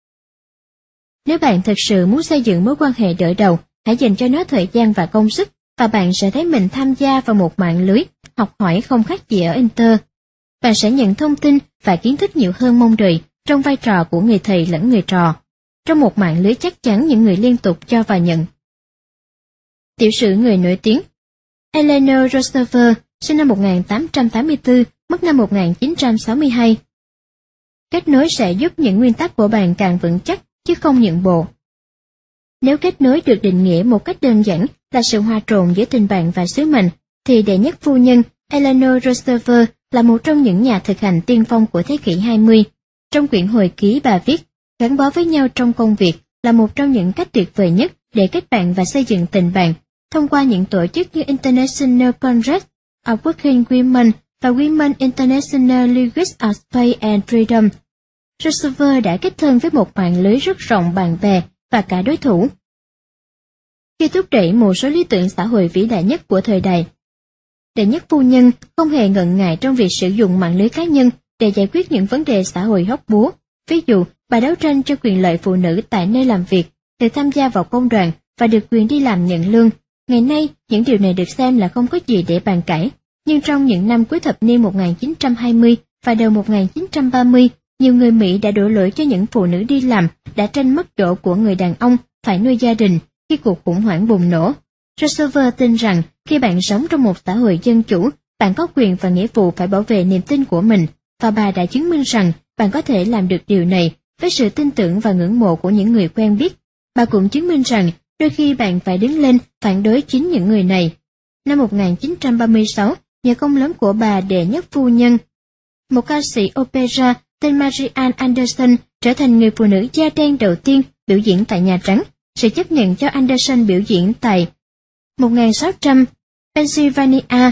Nếu bạn thực sự muốn xây dựng mối quan hệ đỡ đầu, hãy dành cho nó thời gian và công sức, và bạn sẽ thấy mình tham gia vào một mạng lưới học hỏi không khác gì ở Inter. Bạn sẽ nhận thông tin và kiến thức nhiều hơn mong đợi trong vai trò của người thầy lẫn người trò. Trong một mạng lưới chắc chắn những người liên tục cho và nhận. Tiểu sử người nổi tiếng Eleanor Roosevelt, sinh năm 1884, mất năm 1962. Kết nối sẽ giúp những nguyên tắc của bạn càng vững chắc, chứ không nhượng bộ. Nếu kết nối được định nghĩa một cách đơn giản là sự hòa trộn giữa tình bạn và sứ mệnh, thì đệ nhất phu nhân Eleanor Roosevelt là một trong những nhà thực hành tiên phong của thế kỷ 20. Trong quyển hồi ký bà viết, gắn bó với nhau trong công việc là một trong những cách tuyệt vời nhất để kết bạn và xây dựng tình bạn, thông qua những tổ chức như International Congress of Working Women và Women International Leagues of Space and Freedom. Roosevelt đã kết thân với một mạng lưới rất rộng bạn bè và cả đối thủ. Khi thúc đẩy một số lý tưởng xã hội vĩ đại nhất của thời đại, đệ nhất phu nhân không hề ngần ngại trong việc sử dụng mạng lưới cá nhân để giải quyết những vấn đề xã hội hóc búa. Ví dụ, bà đấu tranh cho quyền lợi phụ nữ tại nơi làm việc, được tham gia vào công đoàn và được quyền đi làm nhận lương. Ngày nay, những điều này được xem là không có gì để bàn cãi. Nhưng trong những năm cuối thập niên 1920 và đầu 1930, nhiều người Mỹ đã đổ lỗi cho những phụ nữ đi làm đã tranh mất chỗ của người đàn ông phải nuôi gia đình khi cuộc khủng hoảng bùng nổ. Roosevelt tin rằng khi bạn sống trong một xã hội dân chủ, bạn có quyền và nghĩa vụ phải bảo vệ niềm tin của mình, và bà đã chứng minh rằng bạn có thể làm được điều này với sự tin tưởng và ngưỡng mộ của những người quen biết. Bà cũng chứng minh rằng đôi khi bạn phải đứng lên phản đối chính những người này. Năm 1936, nhờ công lớn của bà đệ nhất phu nhân, một ca sĩ opera tên Marian Anderson trở thành người phụ nữ da đen đầu tiên biểu diễn tại Nhà Trắng. Sự chấp nhận cho Anderson biểu diễn tại 1600 Pennsylvania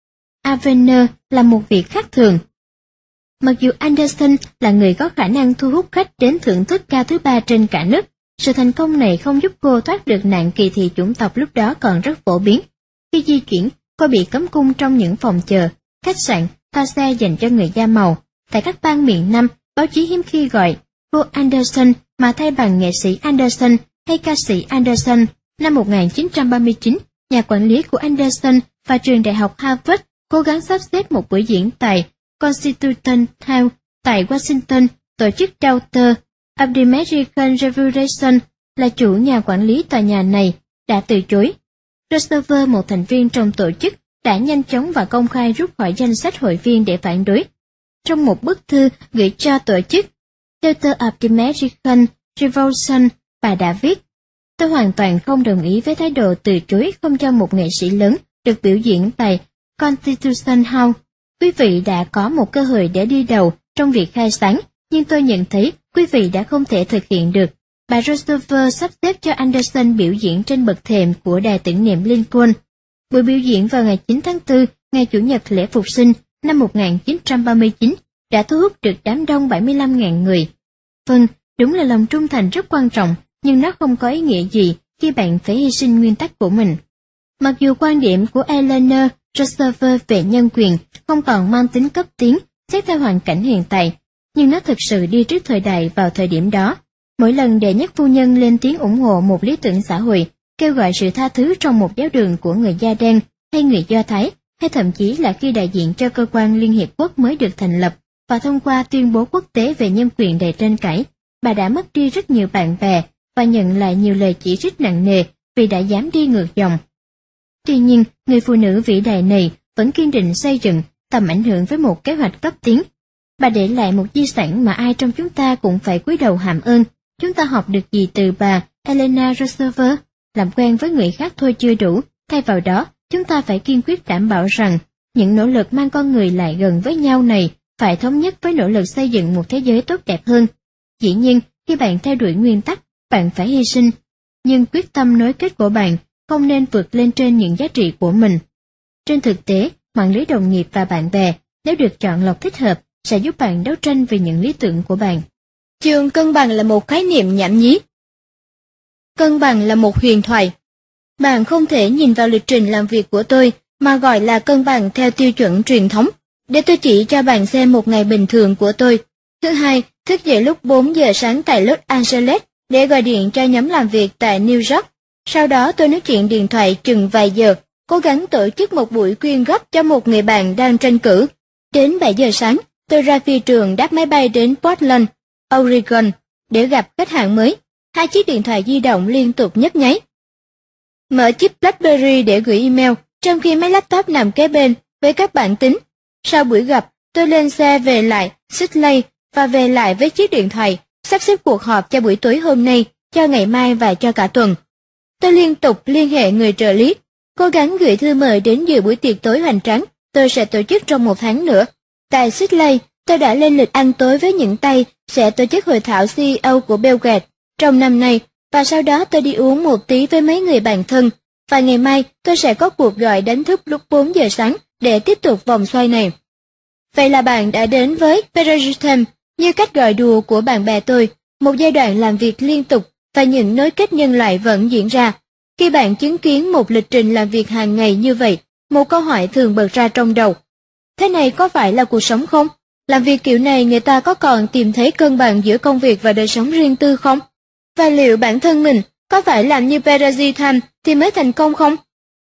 Avenue là một việc khác thường. Mặc dù Anderson là người có khả năng thu hút khách đến thưởng thức ca thứ ba trên cả nước, sự thành công này không giúp cô thoát được nạn kỳ thị chủng tộc lúc đó còn rất phổ biến. Khi di chuyển, cô bị cấm cung trong những phòng chờ, khách sạn, toa xe dành cho người da màu. Tại các bang miền Nam, báo chí hiếm khi gọi cô Anderson mà thay bằng nghệ sĩ Anderson hay ca sĩ Anderson. Năm 1939, nhà quản lý của Anderson và trường đại học Harvard cố gắng sắp xếp một buổi diễn tại Constitution House tại Washington. Tổ chức Daughter of the American Revolution là chủ nhà quản lý tòa nhà này đã từ chối. Roosevelt, một thành viên trong tổ chức, đã nhanh chóng và công khai rút khỏi danh sách hội viên để phản đối. Trong một bức thư gửi cho tổ chức Daughter of the American Revolution, bà đã viết: "Tôi hoàn toàn không đồng ý với thái độ từ chối không cho một nghệ sĩ lớn được biểu diễn tại Constitution House. Quý vị đã có một cơ hội để đi đầu trong việc khai sáng, nhưng tôi nhận thấy quý vị đã không thể thực hiện được." Bà Roosevelt sắp xếp cho Anderson biểu diễn trên bậc thềm của đài tưởng niệm Lincoln. Buổi biểu diễn vào ngày 9 tháng 4, ngày Chủ nhật lễ Phục sinh năm 1939, đã thu hút được đám đông 75.000 người. Vâng, đúng là lòng trung thành rất quan trọng, nhưng nó không có ý nghĩa gì khi bạn phải hy sinh nguyên tắc của mình. Mặc dù quan điểm của Eleanor Roosevelt về nhân quyền không còn mang tính cấp tiến xét theo hoàn cảnh hiện tại, nhưng nó thực sự đi trước thời đại vào thời điểm đó. Mỗi lần đệ nhất phu nhân lên tiếng ủng hộ một lý tưởng xã hội, kêu gọi sự tha thứ trong một giáo đường của người da đen hay người Do Thái, hay thậm chí là khi đại diện cho cơ quan Liên Hiệp Quốc mới được thành lập và thông qua tuyên bố quốc tế về nhân quyền đầy tranh cãi, bà đã mất đi rất nhiều bạn bè và nhận lại nhiều lời chỉ trích nặng nề vì đã dám đi ngược dòng. Tuy nhiên, người phụ nữ vĩ đại này vẫn kiên định xây dựng tầm ảnh hưởng với một kế hoạch cấp tiến. Bà để lại một di sản mà ai trong chúng ta cũng phải cúi đầu hàm ơn. Chúng ta học được gì từ bà Eleanor Roosevelt? Làm quen với người khác thôi chưa đủ, thay vào đó, chúng ta phải kiên quyết đảm bảo rằng những nỗ lực mang con người lại gần với nhau này phải thống nhất với nỗ lực xây dựng một thế giới tốt đẹp hơn. Dĩ nhiên, khi bạn theo đuổi nguyên tắc, bạn phải hy sinh, nhưng quyết tâm nối kết của bạn không nên vượt lên trên những giá trị của mình. Trên thực tế, mạng lưới đồng nghiệp và bạn bè, nếu được chọn lọc thích hợp, sẽ giúp bạn đấu tranh vì những lý tưởng của bạn. Chương cân bằng là một khái niệm nhảm nhí. Cân bằng là một huyền thoại. Bạn không thể nhìn vào lịch trình làm việc của tôi mà gọi là cân bằng theo tiêu chuẩn truyền thống. Để tôi chỉ cho bạn xem một ngày bình thường của tôi. Thứ hai, thức dậy lúc 4 giờ sáng tại Los Angeles để gọi điện cho nhóm làm việc tại New York. Sau đó tôi nói chuyện điện thoại chừng vài giờ, cố gắng tổ chức một buổi quyên góp cho một người bạn đang tranh cử. Đến 7 giờ sáng, tôi ra phi trường đáp máy bay đến Portland, Oregon để gặp khách hàng mới. 2 chiếc điện thoại di động liên tục nhấp nháy. Mở chip BlackBerry để gửi email, trong khi máy laptop nằm kế bên với các bản tính. Sau buổi gặp, tôi lên xe về lại Sydney và về lại với chiếc điện thoại, sắp xếp cuộc họp cho buổi tối hôm nay, cho ngày mai và cho cả tuần. Tôi liên tục liên hệ người trợ lý, cố gắng gửi thư mời đến dự buổi tiệc tối hoành tráng tôi sẽ tổ chức trong 1 tháng nữa. Tại Sydney, tôi đã lên lịch ăn tối với những tay sẽ tổ chức hội thảo CEO của Belgrade trong năm nay, và sau đó tôi đi uống một tí với mấy người bạn thân, và ngày mai tôi sẽ có cuộc gọi đánh thức lúc 4 giờ sáng để tiếp tục vòng xoay này. Vậy là bạn đã đến với Petersham, Như cách gọi đùa của bạn bè tôi, một giai đoạn làm việc liên tục và những nối kết nhân loại vẫn diễn ra. Khi bạn chứng kiến một lịch trình làm việc hàng ngày như vậy, một câu hỏi thường bật ra trong đầu. Thế này có phải là cuộc sống không? Làm việc kiểu này người ta có còn tìm thấy cân bằng giữa công việc và đời sống riêng tư không? Và liệu bản thân mình có phải làm như Perazzi Tham thì mới thành công không?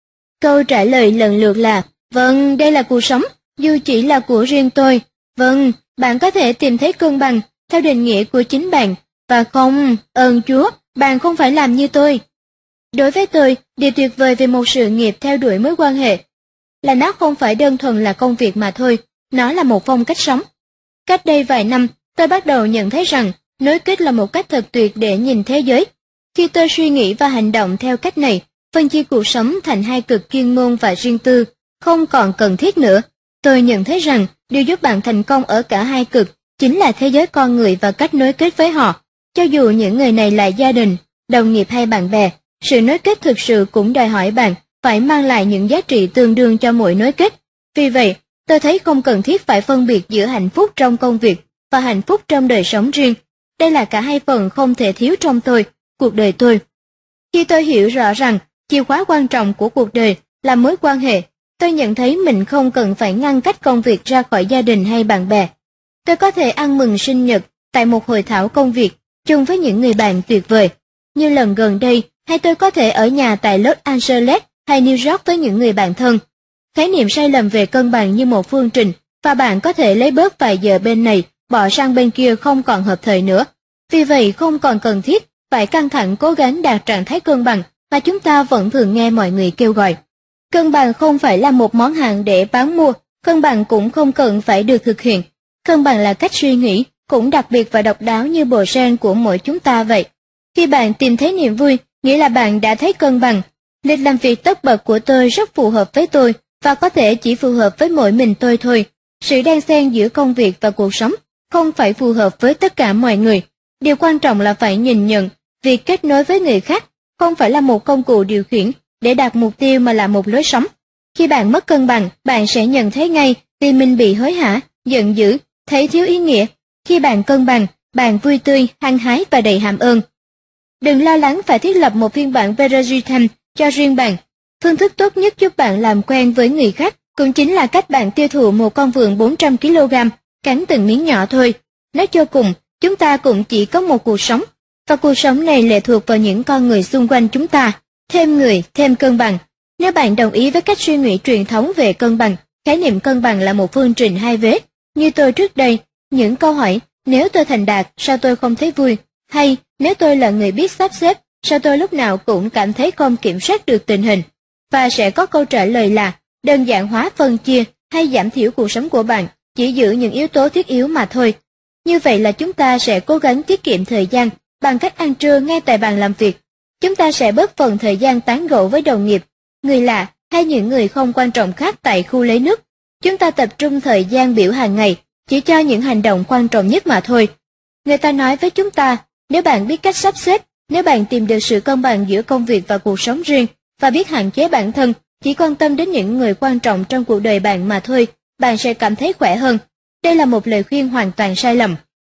Câu trả lời lần lượt là, vâng, đây là cuộc sống, dù chỉ là của riêng tôi. Vâng, bạn có thể tìm thấy cân bằng theo định nghĩa của chính bạn. Và không, ơn Chúa, bạn không phải làm như tôi. Đối với tôi, điều tuyệt vời về một sự nghiệp theo đuổi mối quan hệ là nó không phải đơn thuần là công việc mà thôi, nó là một phong cách sống. Cách đây vài năm, tôi bắt đầu nhận thấy rằng nối kết là một cách thật tuyệt để nhìn thế giới. Khi tôi suy nghĩ và hành động theo cách này, phân chia cuộc sống thành hai cực chuyên môn và riêng tư không còn cần thiết nữa. Tôi nhận thấy rằng điều giúp bạn thành công ở cả hai cực chính là thế giới con người và cách nối kết với họ. Cho dù những người này là gia đình, đồng nghiệp hay bạn bè, sự nối kết thực sự cũng đòi hỏi bạn phải mang lại những giá trị tương đương cho mỗi nối kết. Vì vậy, tôi thấy không cần thiết phải phân biệt giữa hạnh phúc trong công việc và hạnh phúc trong đời sống riêng. Đây là cả hai phần không thể thiếu trong cuộc đời tôi. Khi tôi hiểu rõ rằng chìa khóa quan trọng của cuộc đời là mối quan hệ, tôi nhận thấy mình không cần phải ngăn cách công việc ra khỏi gia đình hay bạn bè. Tôi có thể ăn mừng sinh nhật tại một hội thảo công việc chung với những người bạn tuyệt vời. Như lần gần đây, hay tôi có thể ở nhà tại Los Angeles hay New York với những người bạn thân. Khái niệm sai lầm về cân bằng như một phương trình, và bạn có thể lấy bớt vài giờ bên này, bỏ sang bên kia không còn hợp thời nữa. Vì vậy không còn cần thiết phải căng thẳng cố gắng đạt trạng thái cân bằng mà chúng ta vẫn thường nghe mọi người kêu gọi. Cân bằng không phải là một món hàng để bán mua, cân bằng cũng không cần phải được thực hiện. Cân bằng là cách suy nghĩ, cũng đặc biệt và độc đáo như bộ gen của mỗi chúng ta vậy. Khi bạn tìm thấy niềm vui, nghĩa là bạn đã thấy cân bằng. Lịch làm việc tất bật của tôi rất phù hợp với tôi, và có thể chỉ phù hợp với mỗi mình tôi thôi. Sự đan xen giữa công việc và cuộc sống không phải phù hợp với tất cả mọi người. Điều quan trọng là phải nhìn nhận việc kết nối với người khác không phải là một công cụ điều khiển để đạt mục tiêu mà là một lối sống. Khi bạn mất cân bằng, bạn sẽ nhận thấy ngay vì mình bị hối hả, giận dữ, thấy thiếu ý nghĩa. Khi bạn cân bằng, bạn vui tươi, hăng hái và đầy hàm ơn. Đừng lo lắng phải thiết lập một phiên bản Perazzi Tham cho riêng bạn. Phương thức tốt nhất giúp bạn làm quen với người khác cũng chính là cách bạn tiêu thụ một con vườn 400 kg, cắn từng miếng nhỏ thôi. Nói cho cùng, chúng ta cũng chỉ có một cuộc sống, và cuộc sống này lệ thuộc vào những con người xung quanh chúng ta. Thêm người, thêm cân bằng. Nếu bạn đồng ý với cách suy nghĩ truyền thống về cân bằng, khái niệm cân bằng là một phương trình hai vế. Như tôi trước đây, những câu hỏi, nếu tôi thành đạt, sao tôi không thấy vui? Hay, nếu tôi là người biết sắp xếp, sao tôi lúc nào cũng cảm thấy không kiểm soát được tình hình? Và sẽ có câu trả lời là, đơn giản hóa phân chia hay giảm thiểu cuộc sống của bạn, chỉ giữ những yếu tố thiết yếu mà thôi. Như vậy là chúng ta sẽ cố gắng tiết kiệm thời gian bằng cách ăn trưa ngay tại bàn làm việc. Chúng ta sẽ bớt phần thời gian tán gẫu với đồng nghiệp, người lạ hay những người không quan trọng khác tại khu lấy nước. Chúng ta tập trung thời gian biểu hàng ngày chỉ cho những hành động quan trọng nhất mà thôi. Người ta nói với chúng ta, nếu bạn biết cách sắp xếp, nếu bạn tìm được sự cân bằng giữa công việc và cuộc sống riêng, và biết hạn chế bản thân, chỉ quan tâm đến những người quan trọng trong cuộc đời bạn mà thôi, bạn sẽ cảm thấy khỏe hơn. Đây là một lời khuyên hoàn toàn sai lầm.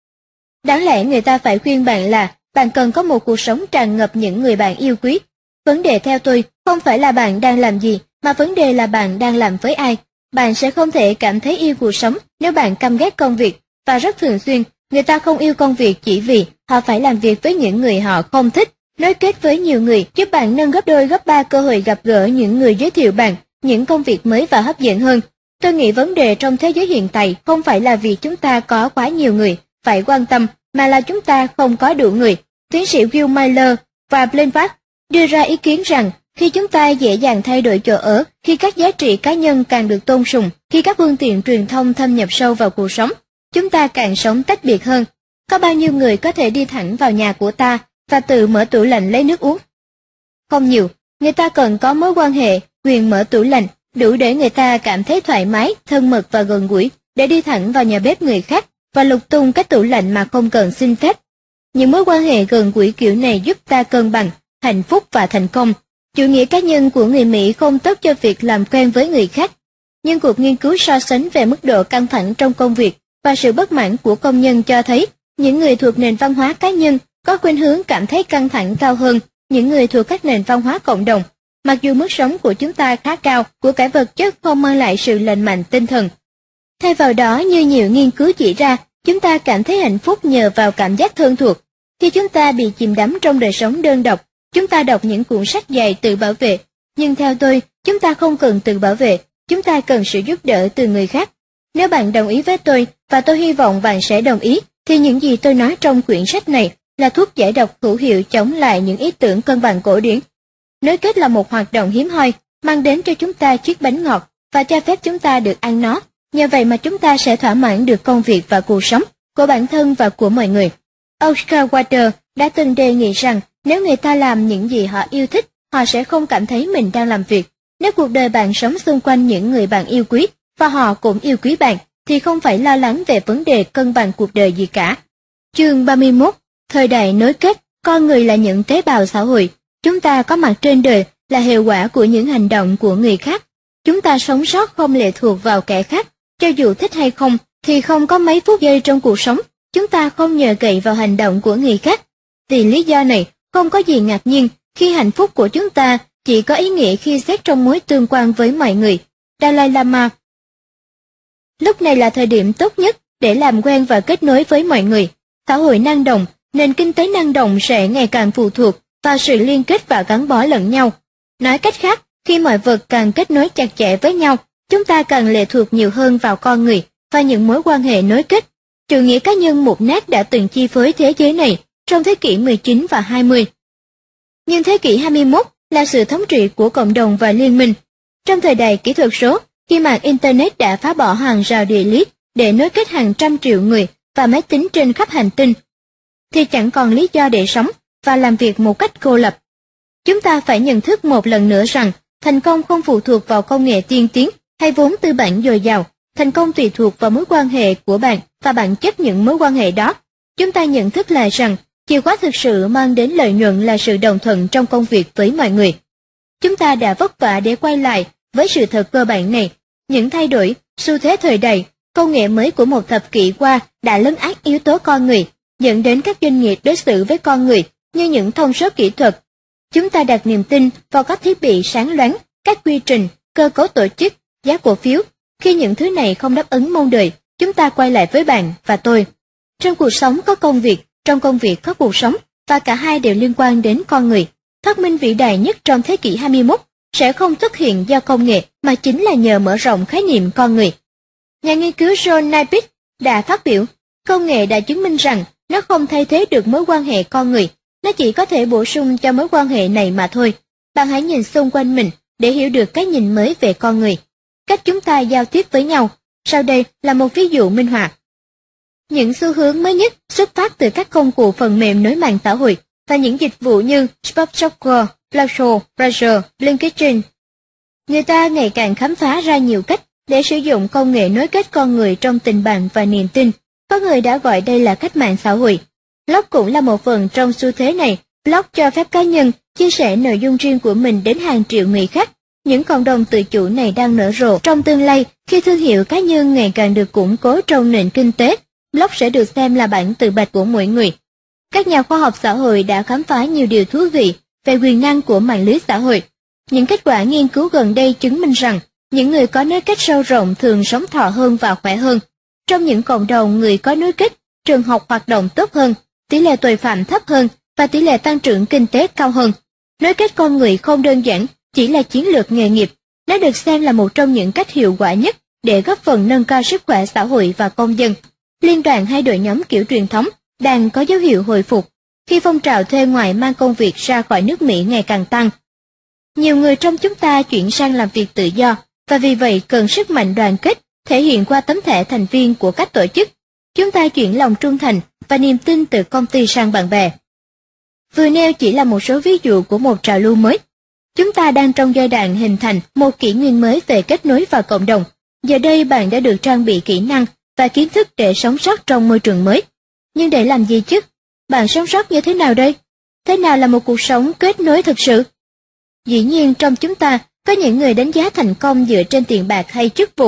Đáng lẽ người ta phải khuyên bạn là bạn cần có một cuộc sống tràn ngập những người bạn yêu quý. Vấn đề theo tôi không phải là bạn đang làm gì, mà vấn đề là bạn đang làm với ai. Bạn sẽ không thể cảm thấy yêu cuộc sống nếu bạn căm ghét công việc, và rất thường xuyên, người ta không yêu công việc chỉ vì họ phải làm việc với những người họ không thích. Nối kết với nhiều người giúp bạn nâng gấp đôi gấp ba cơ hội gặp gỡ những người giới thiệu bạn những công việc mới và hấp dẫn hơn. Tôi nghĩ vấn đề trong thế giới hiện tại không phải là vì chúng ta có quá nhiều người phải quan tâm, mà là chúng ta không có đủ người. Tiến sĩ Will Miller và Blanchard đưa ra ý kiến rằng khi chúng ta dễ dàng thay đổi chỗ ở, khi các giá trị cá nhân càng được tôn sùng, khi các phương tiện truyền thông thâm nhập sâu vào cuộc sống, chúng ta càng sống tách biệt hơn. Có bao nhiêu người có thể đi thẳng vào nhà của ta và tự mở tủ lạnh lấy nước uống? Không nhiều. Người ta cần có mối quan hệ, quyền mở tủ lạnh, đủ để người ta cảm thấy thoải mái, thân mật và gần gũi, để đi thẳng vào nhà bếp người khác và lục tung cái tủ lạnh mà không cần xin phép. Những mối quan hệ gần gũi kiểu này giúp ta cân bằng, hạnh phúc và thành công. Chủ nghĩa cá nhân của người Mỹ không tốt cho việc làm quen với người khác, nhưng cuộc nghiên cứu so sánh về mức độ căng thẳng trong công việc và sự bất mãn của công nhân cho thấy những người thuộc nền văn hóa cá nhân có khuynh hướng cảm thấy căng thẳng cao hơn những người thuộc các nền văn hóa cộng đồng. Mặc dù mức sống của chúng ta khá cao, của cải vật chất không mang lại sự lành mạnh tinh thần. Thay vào đó, như nhiều nghiên cứu chỉ ra, chúng ta cảm thấy hạnh phúc nhờ vào cảm giác thân thuộc. Khi chúng ta bị chìm đắm trong đời sống đơn độc, chúng ta đọc những cuốn sách dạy tự bảo vệ. Nhưng theo tôi, chúng ta không cần tự bảo vệ, chúng ta cần sự giúp đỡ từ người khác. Nếu bạn đồng ý với tôi, và tôi hy vọng bạn sẽ đồng ý, thì những gì tôi nói trong quyển sách này là thuốc giải độc hữu hiệu chống lại những ý tưởng cân bằng cổ điển. Nối kết là một hoạt động hiếm hoi, mang đến cho chúng ta chiếc bánh ngọt và cho phép chúng ta được ăn nó. Nhờ vậy mà chúng ta sẽ thỏa mãn được công việc và cuộc sống của bản thân và của mọi người. Oscar Wilde đã từng đề nghị rằng nếu người ta làm những gì họ yêu thích, họ sẽ không cảm thấy mình đang làm việc. Nếu cuộc đời bạn sống xung quanh những người bạn yêu quý và họ cũng yêu quý bạn, thì không phải lo lắng về vấn đề cân bằng cuộc đời gì cả. Chương 31. Thời đại nối kết, con người là những tế bào xã hội. Chúng ta có mặt trên đời là hệ quả của những hành động của người khác. Chúng ta sống sót không lệ thuộc vào kẻ khác, cho dù thích hay không thì không có mấy phút giây trong cuộc sống chúng ta không nhờ cậy vào hành động của người khác. Vì lý do này, không có gì ngạc nhiên khi hạnh phúc của chúng ta chỉ có ý nghĩa khi xét trong mối tương quan với mọi người. Dalai Lama. Lúc này là thời điểm tốt nhất để làm quen và kết nối với mọi người. Xã hội năng động, nền kinh tế năng động sẽ ngày càng phụ thuộc vào sự liên kết và gắn bó lẫn nhau. Nói cách khác, khi mọi vật càng kết nối chặt chẽ với nhau, chúng ta càng lệ thuộc nhiều hơn vào con người và những mối quan hệ nối kết. Chủ nghĩa cá nhân mục nát đã từng chi phối thế giới này trong thế kỷ 19 và 20. Nhưng thế kỷ 21 là sự thống trị của cộng đồng và liên minh. Trong thời đại kỹ thuật số, khi mạng Internet đã phá bỏ hàng rào địa lý để nối kết hàng trăm triệu người và máy tính trên khắp hành tinh, thì chẳng còn lý do để sống và làm việc một cách cô lập. Chúng ta phải nhận thức một lần nữa rằng thành công không phụ thuộc vào công nghệ tiên tiến hay vốn tư bản dồi dào. Thành công tùy thuộc vào mối quan hệ của bạn và bản chất những mối quan hệ đó. Chúng ta nhận thức lại rằng chìa khóa thực sự mang đến lợi nhuận là sự đồng thuận trong công việc với mọi người. Chúng ta đã vất vả để quay lại với sự thật cơ bản này. Những thay đổi, xu thế thời đại, công nghệ mới của một thập kỷ qua đã lấn át yếu tố con người, dẫn đến các doanh nghiệp đối xử với con người như những thông số kỹ thuật. Chúng ta đặt niềm tin vào các thiết bị sáng loáng, các quy trình, cơ cấu tổ chức, giá cổ phiếu. Khi những thứ này không đáp ứng mong đợi, chúng ta quay lại với bạn và tôi. Trong cuộc sống có công việc, trong công việc có cuộc sống, và cả hai đều liên quan đến con người. Phát minh vĩ đại nhất trong thế kỷ 21 sẽ không xuất hiện do công nghệ, mà chính là nhờ mở rộng khái niệm con người. Nhà nghiên cứu John Naisbitt đã phát biểu, công nghệ đã chứng minh rằng nó không thay thế được mối quan hệ con người, nó chỉ có thể bổ sung cho mối quan hệ này mà thôi. Bạn hãy nhìn xung quanh mình để hiểu được cái nhìn mới về con người. Cách chúng ta giao tiếp với nhau. Sau đây là một ví dụ minh họa. Những xu hướng mới nhất xuất phát từ các công cụ phần mềm nối mạng xã hội và những dịch vụ như Spotsoftware, Blogshop, Browser, LinkedIn. Người ta ngày càng khám phá ra nhiều cách để sử dụng công nghệ nối kết con người trong tình bạn và niềm tin. Có người đã gọi đây là cách mạng xã hội. Blog cũng là một phần trong xu thế này. Blog cho phép cá nhân chia sẻ nội dung riêng của mình đến hàng triệu người khác. Những cộng đồng tự chủ này đang nở rộ trong tương lai khi thương hiệu cá nhân ngày càng được củng cố trong nền kinh tế. Blog sẽ được xem là bản tự bạch của mỗi người. Các nhà khoa học xã hội đã khám phá nhiều điều thú vị về quyền năng của mạng lưới xã hội. Những kết quả nghiên cứu gần đây chứng minh rằng những người có nối kết sâu rộng thường sống thọ hơn và khỏe hơn. Trong những cộng đồng người có nối kết, trường học hoạt động tốt hơn, tỷ lệ tội phạm thấp hơn và tỷ lệ tăng trưởng kinh tế cao hơn. Nối kết con người không đơn giản chỉ là chiến lược nghề nghiệp, nó được xem là một trong những cách hiệu quả nhất để góp phần nâng cao sức khỏe xã hội và công dân. Liên đoàn hay đội nhóm kiểu truyền thống đang có dấu hiệu hồi phục khi phong trào thuê ngoài mang công việc ra khỏi nước Mỹ ngày càng tăng. Nhiều người trong chúng ta chuyển sang làm việc tự do và vì vậy cần sức mạnh đoàn kết thể hiện qua tấm thẻ thành viên của các tổ chức. Chúng ta chuyển lòng trung thành và niềm tin từ công ty sang bạn bè. Vừa nêu chỉ là một số ví dụ của một trào lưu mới. Chúng ta đang trong giai đoạn hình thành một kỷ nguyên mới về kết nối và cộng đồng. Giờ đây bạn đã được trang bị kỹ năng và kiến thức để sống sót trong môi trường mới. Nhưng để làm gì chứ? Bạn sống sót như thế nào đây? Thế nào là một cuộc sống kết nối thực sự? Dĩ nhiên trong chúng ta có những người đánh giá thành công dựa trên tiền bạc hay chức vụ,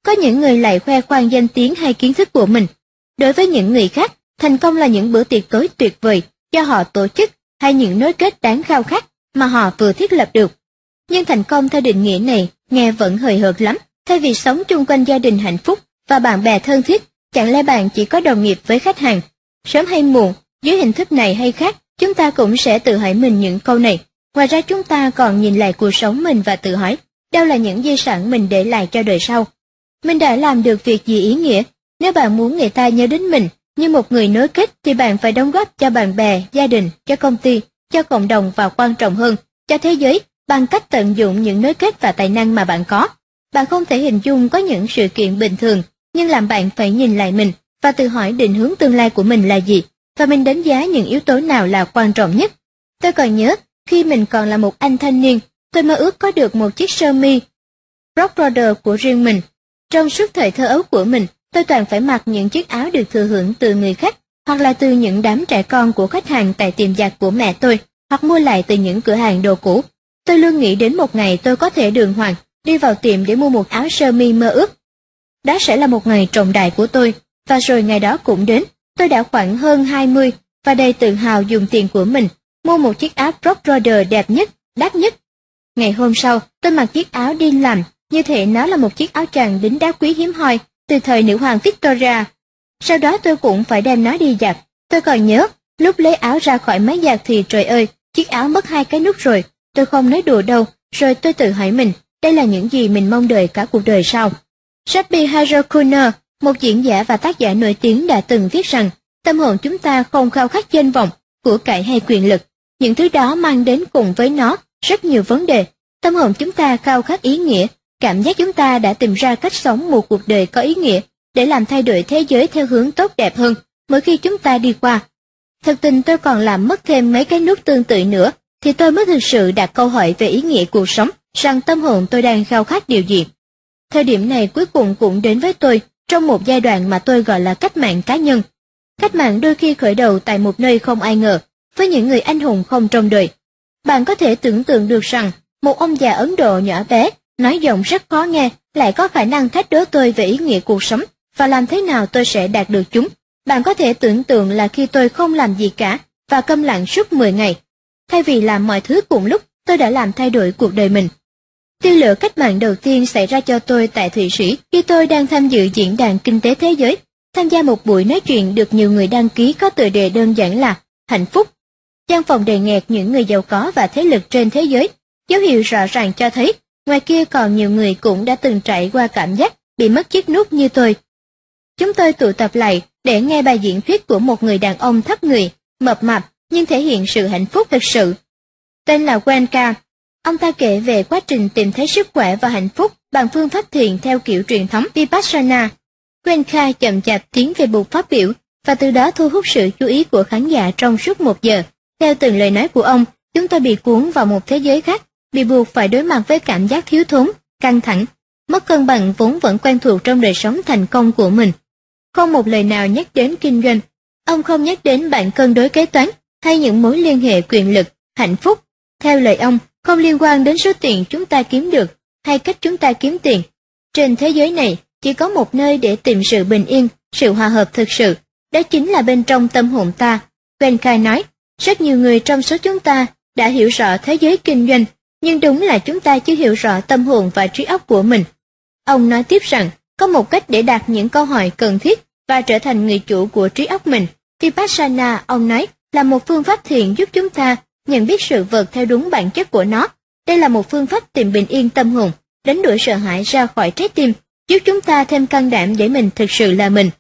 có những người lại khoe khoang danh tiếng hay kiến thức của mình. Đối với những người khác, thành công là những bữa tiệc tối tuyệt vời do họ tổ chức hay những nối kết đáng khao khát mà họ vừa thiết lập được. Nhưng thành công theo định nghĩa này nghe vẫn hời hợt lắm. Thay vì sống chung quanh gia đình hạnh phúc và bạn bè thân thiết, chẳng lẽ bạn chỉ có đồng nghiệp với khách hàng? Sớm hay muộn, dưới hình thức này hay khác, chúng ta cũng sẽ tự hỏi mình những câu này. Ngoài ra chúng ta còn nhìn lại cuộc sống mình và tự hỏi, đâu là những di sản mình để lại cho đời sau? Mình đã làm được việc gì ý nghĩa? Nếu bạn muốn người ta nhớ đến mình như một người nối kết thì bạn phải đóng góp cho bạn bè, gia đình, cho công ty, cho cộng đồng và quan trọng hơn, cho thế giới bằng cách tận dụng những nối kết và tài năng mà bạn có. Bạn không thể hình dung có những sự kiện bình thường, nhưng làm bạn phải nhìn lại mình và tự hỏi định hướng tương lai của mình là gì, và mình đánh giá những yếu tố nào là quan trọng nhất. Tôi còn nhớ, khi mình còn là một anh thanh niên, tôi mơ ước có được một chiếc sơ mi Rock Brother của riêng mình. Trong suốt thời thơ ấu của mình, tôi toàn phải mặc những chiếc áo được thừa hưởng từ người khác, hoặc là từ những đám trẻ con của khách hàng tại tiệm giặt của mẹ tôi, hoặc mua lại từ những cửa hàng đồ cũ. Tôi luôn nghĩ đến một ngày tôi có thể đường hoàng đi vào tiệm để mua một áo sơ mi mơ ước. Đó sẽ là một ngày trọng đại của tôi, và rồi ngày đó cũng đến. Tôi đã khoảng hơn 20 và đầy tự hào dùng tiền của mình mua một chiếc áo Rock Brother đẹp nhất, đắt nhất. Ngày hôm sau, tôi mặc chiếc áo đi làm, như thể nó là một chiếc áo choàng đính đá quý hiếm hoi từ thời nữ hoàng Victoria. Sau đó tôi cũng phải đem nó đi giặt. Tôi còn nhớ, lúc lấy áo ra khỏi máy giặt thì trời ơi, chiếc áo mất 2 cái nút rồi. Tôi không nói đùa đâu, rồi tôi tự hỏi mình, đây là những gì mình mong đợi cả cuộc đời sao? Rabbi Harokuner, một diễn giả và tác giả nổi tiếng đã từng viết rằng, tâm hồn chúng ta không khao khát danh vọng, của cải hay quyền lực. Những thứ đó mang đến cùng với nó rất nhiều vấn đề. Tâm hồn chúng ta khao khát ý nghĩa, cảm giác chúng ta đã tìm ra cách sống một cuộc đời có ý nghĩa để làm thay đổi thế giới theo hướng tốt đẹp hơn mỗi khi chúng ta đi qua. Thực tình tôi còn làm mất thêm mấy cái nút tương tự nữa, thì tôi mới thực sự đặt câu hỏi về ý nghĩa cuộc sống, rằng tâm hồn tôi đang khao khát điều gì. Thời điểm này cuối cùng cũng đến với tôi, trong một giai đoạn mà tôi gọi là cách mạng cá nhân. Cách mạng đôi khi khởi đầu tại một nơi không ai ngờ, với những người anh hùng không trong đời. Bạn có thể tưởng tượng được rằng, một ông già Ấn Độ nhỏ bé, nói giọng rất khó nghe, lại có khả năng thách đố tôi về ý nghĩa cuộc sống, và làm thế nào tôi sẽ đạt được chúng. Bạn có thể tưởng tượng là khi tôi không làm gì cả, và câm lặng suốt 10 ngày. Thay vì làm mọi thứ cùng lúc, tôi đã làm thay đổi cuộc đời mình. Tia lửa cách mạng đầu tiên xảy ra cho tôi tại Thụy Sĩ khi tôi đang tham dự diễn đàn kinh tế thế giới, tham gia một buổi nói chuyện được nhiều người đăng ký có tựa đề đơn giản là hạnh phúc. Văn phòng đầy nghẹt những người giàu có và thế lực trên thế giới, dấu hiệu rõ ràng cho thấy ngoài kia còn nhiều người cũng đã từng trải qua cảm giác bị mất chiếc nút như tôi. Chúng tôi tụ tập lại để nghe bài diễn thuyết của một người đàn ông thấp người, mập mạp nhưng thể hiện sự hạnh phúc thực sự. Tên là Wenka. Ông ta kể về quá trình tìm thấy sức khỏe và hạnh phúc bằng phương pháp thiền theo kiểu truyền thống Vipassana. Wenka chậm chạp tiến về buộc phát biểu và từ đó thu hút sự chú ý của khán giả trong suốt 1 giờ. Theo từng lời nói của ông, chúng tôi bị cuốn vào một thế giới khác, bị buộc phải đối mặt với cảm giác thiếu thốn, căng thẳng, mất cân bằng vốn vẫn quen thuộc trong đời sống thành công của mình. Không một lời nào nhắc đến kinh doanh, ông không nhắc đến bảng cân đối kế toán hay những mối liên hệ quyền lực, hạnh phúc. Theo lời ông, không liên quan đến số tiền chúng ta kiếm được hay cách chúng ta kiếm tiền. Trên thế giới này, chỉ có một nơi để tìm sự bình yên, sự hòa hợp thực sự, đó chính là bên trong tâm hồn ta. Wenkai nói, rất nhiều người trong số chúng ta đã hiểu rõ thế giới kinh doanh, nhưng đúng là chúng ta chưa hiểu rõ tâm hồn và trí óc của mình. Ông nói tiếp rằng, có một cách để đặt những câu hỏi cần thiết và trở thành người chủ của trí óc mình. Vipassana, ông nói, là một phương pháp thiền giúp chúng ta nhận biết sự vật theo đúng bản chất của nó. Đây là một phương pháp tìm bình yên tâm hồn, đánh đuổi sợ hãi ra khỏi trái tim, giúp chúng ta thêm can đảm để mình thực sự là mình.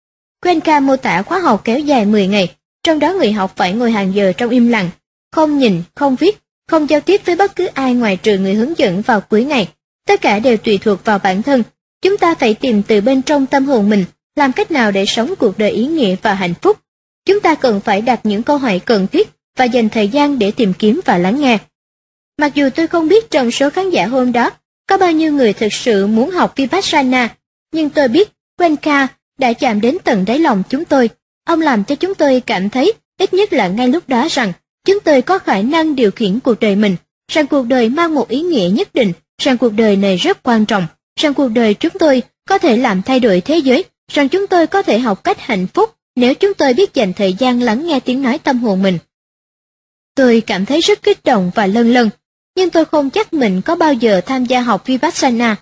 Wenka mô tả khóa học kéo dài 10 ngày, trong đó người học phải ngồi hàng giờ trong im lặng, không nhìn, không viết, không giao tiếp với bất cứ ai ngoài trừ người hướng dẫn vào cuối ngày. Tất cả đều tùy thuộc vào bản thân. Chúng ta phải tìm từ bên trong tâm hồn mình, làm cách nào để sống cuộc đời ý nghĩa và hạnh phúc. Chúng ta cần phải đặt những câu hỏi cần thiết và dành thời gian để tìm kiếm và lắng nghe. Mặc dù tôi không biết trong số khán giả hôm đó có bao nhiêu người thực sự muốn học Vipassana, nhưng tôi biết Wenka đã chạm đến tận đáy lòng chúng tôi. Ông làm cho chúng tôi cảm thấy, ít nhất là ngay lúc đó, rằng chúng tôi có khả năng điều khiển cuộc đời mình, rằng cuộc đời mang một ý nghĩa nhất định, rằng cuộc đời này rất quan trọng, rằng cuộc đời chúng tôi có thể làm thay đổi thế giới, rằng chúng tôi có thể học cách hạnh phúc nếu chúng tôi biết dành thời gian lắng nghe tiếng nói tâm hồn mình. Tôi cảm thấy rất kích động và lâng lâng, nhưng tôi không chắc mình có bao giờ tham gia học Vipassana.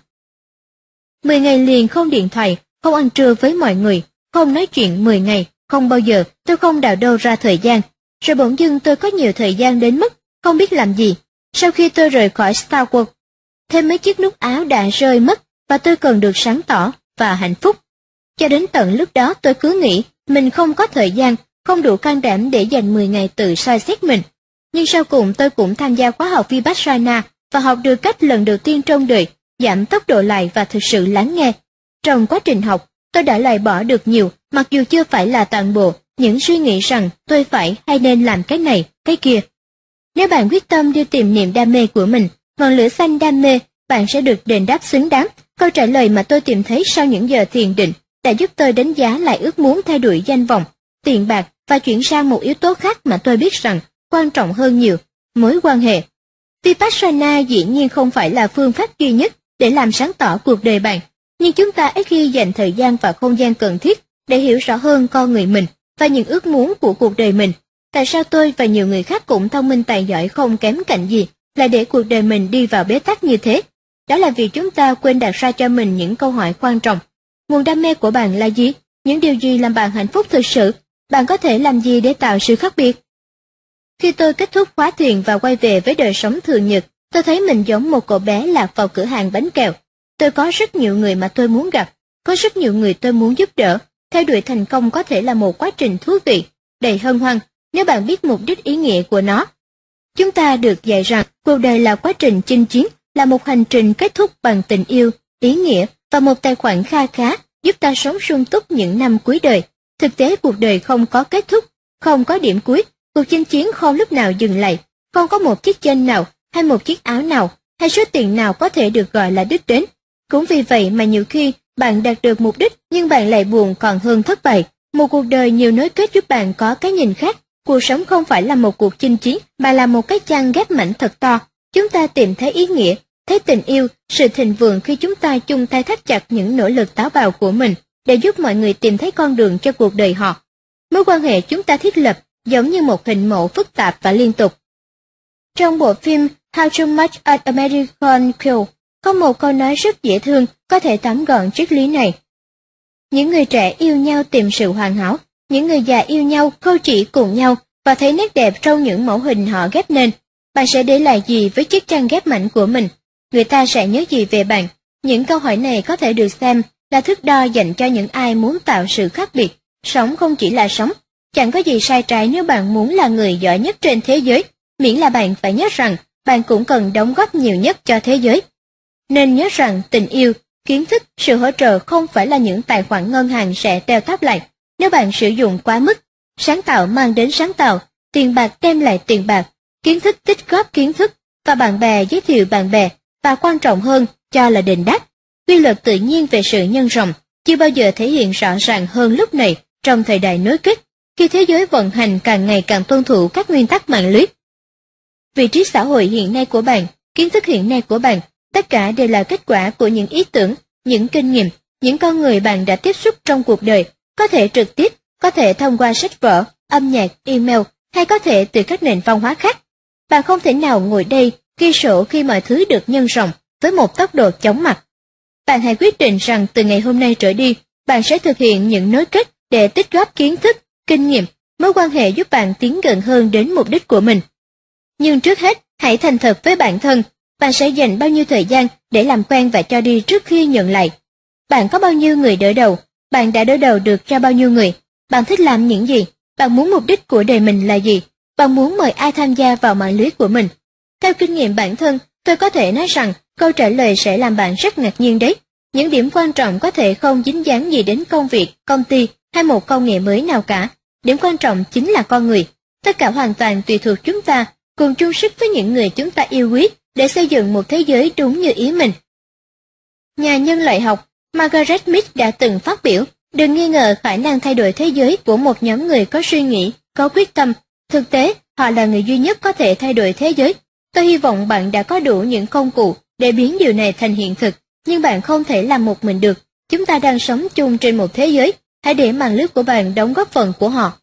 10 ngày liền không điện thoại, không ăn trưa với mọi người, không nói chuyện 10 ngày, không bao giờ, tôi không đào đâu ra thời gian. Rồi bỗng dưng tôi có nhiều thời gian đến mức không biết làm gì. Sau khi tôi rời khỏi Starbucks, thêm mấy chiếc nút áo đã rơi mất và tôi cần được sáng tỏ và hạnh phúc. Cho đến tận lúc đó tôi cứ nghĩ mình không có thời gian, không đủ can đảm để dành 10 ngày tự soi xét mình. Nhưng sau cùng tôi cũng tham gia khóa học Vipassana và học được cách lần đầu tiên trong đời giảm tốc độ lại và thực sự lắng nghe. Trong quá trình học, tôi đã loại bỏ được nhiều, mặc dù chưa phải là toàn bộ, những suy nghĩ rằng tôi phải hay nên làm cái này, cái kia. Nếu bạn quyết tâm đi tìm niềm đam mê của mình, ngọn lửa xanh đam mê, bạn sẽ được đền đáp xứng đáng. Câu trả lời mà tôi tìm thấy sau những giờ thiền định đã giúp tôi đánh giá lại ước muốn theo đuổi danh vọng, tiền bạc và chuyển sang một yếu tố khác mà tôi biết rằng quan trọng hơn nhiều, mối quan hệ. Vipassana dĩ nhiên không phải là phương pháp duy nhất để làm sáng tỏ cuộc đời bạn, nhưng chúng ta ít khi dành thời gian và không gian cần thiết để hiểu rõ hơn con người mình và những ước muốn của cuộc đời mình. Tại sao tôi và nhiều người khác cũng thông minh tài giỏi không kém cạnh gì là để cuộc đời mình đi vào bế tắc như thế? Đó là vì chúng ta quên đặt ra cho mình những câu hỏi quan trọng. Nguồn đam mê của bạn là gì? Những điều gì làm bạn hạnh phúc thực sự? Bạn có thể làm gì để tạo sự khác biệt? Khi tôi kết thúc khóa thiền và quay về với đời sống thường nhật, tôi thấy mình giống một cậu bé lạc vào cửa hàng bánh kẹo. Tôi có rất nhiều người mà tôi muốn gặp, có rất nhiều người tôi muốn giúp đỡ. Theo đuổi thành công có thể là một quá trình thú vị, đầy hân hoan, nếu bạn biết mục đích ý nghĩa của nó. Chúng ta được dạy rằng cuộc đời là quá trình chinh chiến, là một hành trình kết thúc bằng tình yêu, ý nghĩa và một tài khoản kha khá giúp ta sống sung túc những năm cuối đời. Thực tế cuộc đời không có kết thúc, không có điểm cuối, cuộc chinh chiến không lúc nào dừng lại, không có một chiếc chân nào hay một chiếc áo nào hay số tiền nào có thể được gọi là đích đến. Cũng vì vậy mà nhiều khi bạn đạt được mục đích nhưng bạn lại buồn còn hơn thất bại. Một cuộc đời nhiều nối kết giúp bạn có cái nhìn khác. Cuộc sống không phải là một cuộc chinh chiến mà là một cái chăn ghép mảnh thật to. Chúng ta tìm thấy ý nghĩa, thấy tình yêu, sự thịnh vượng khi chúng ta chung tay thắt chặt những nỗ lực táo bạo của mình để giúp mọi người tìm thấy con đường cho cuộc đời họ. Mối quan hệ chúng ta thiết lập giống như một hình mẫu phức tạp và liên tục. Trong bộ phim How to Make an American Girl, có một câu nói rất dễ thương có thể tóm gọn triết lý này. Những người trẻ yêu nhau tìm sự hoàn hảo, những người già yêu nhau khâu chỉ cùng nhau và thấy nét đẹp trong những mẫu hình họ ghép nên. Bạn sẽ để lại gì với chiếc chăn ghép mảnh của mình? Người ta sẽ nhớ gì về bạn? Những câu hỏi này có thể được xem là thước đo dành cho những ai muốn tạo sự khác biệt. Sống không chỉ là sống. Chẳng có gì sai trái nếu bạn muốn là người giỏi nhất trên thế giới, miễn là bạn phải nhớ rằng bạn cũng cần đóng góp nhiều nhất cho thế giới. Nên nhớ rằng tình yêu, kiến thức, sự hỗ trợ không phải là những tài khoản ngân hàng sẽ teo tóp lại nếu bạn sử dụng quá mức. Sáng tạo mang đến sáng tạo, tiền bạc đem lại tiền bạc, kiến thức tích góp kiến thức, và bạn bè giới thiệu bạn bè, và quan trọng hơn, cho là đền đáp. Quy luật tự nhiên về sự nhân rộng chưa bao giờ thể hiện rõ ràng hơn lúc này trong thời đại nối kết, khi thế giới vận hành càng ngày càng tuân thủ các nguyên tắc mạng lưới. Vị trí xã hội hiện nay của bạn, kiến thức hiện nay của bạn, tất cả đều là kết quả của những ý tưởng, những kinh nghiệm, những con người bạn đã tiếp xúc trong cuộc đời, có thể trực tiếp, có thể thông qua sách vở, âm nhạc, email, hay có thể từ các nền văn hóa khác. Bạn không thể nào ngồi đây ghi sổ khi mọi thứ được nhân rộng với một tốc độ chóng mặt. Bạn hãy quyết định rằng từ ngày hôm nay trở đi, bạn sẽ thực hiện những nối kết để tích góp kiến thức, kinh nghiệm, mối quan hệ giúp bạn tiến gần hơn đến mục đích của mình. Nhưng trước hết, hãy thành thật với bản thân. Bạn sẽ dành bao nhiêu thời gian để làm quen và cho đi trước khi nhận lại? Bạn có bao nhiêu người đỡ đầu? Bạn đã đỡ đầu được cho bao nhiêu người? Bạn thích làm những gì? Bạn muốn mục đích của đời mình là gì? Bạn muốn mời ai tham gia vào mạng lưới của mình? Theo kinh nghiệm bản thân, tôi có thể nói rằng câu trả lời sẽ làm bạn rất ngạc nhiên đấy. Những điểm quan trọng có thể không dính dáng gì đến công việc, công ty hay một công nghệ mới nào cả. Điểm quan trọng chính là con người. Tất cả hoàn toàn tùy thuộc chúng ta, cùng chung sức với những người chúng ta yêu quý để xây dựng một thế giới đúng như ý mình. Nhà nhân loại học Margaret Mead đã từng phát biểu, đừng nghi ngờ khả năng thay đổi thế giới của một nhóm người có suy nghĩ, có quyết tâm. Thực tế, họ là người duy nhất có thể thay đổi thế giới. Tôi hy vọng bạn đã có đủ những công cụ để biến điều này thành hiện thực, nhưng bạn không thể làm một mình được. Chúng ta đang sống chung trên một thế giới, hãy để màn lưới của bạn đóng góp phần của họ.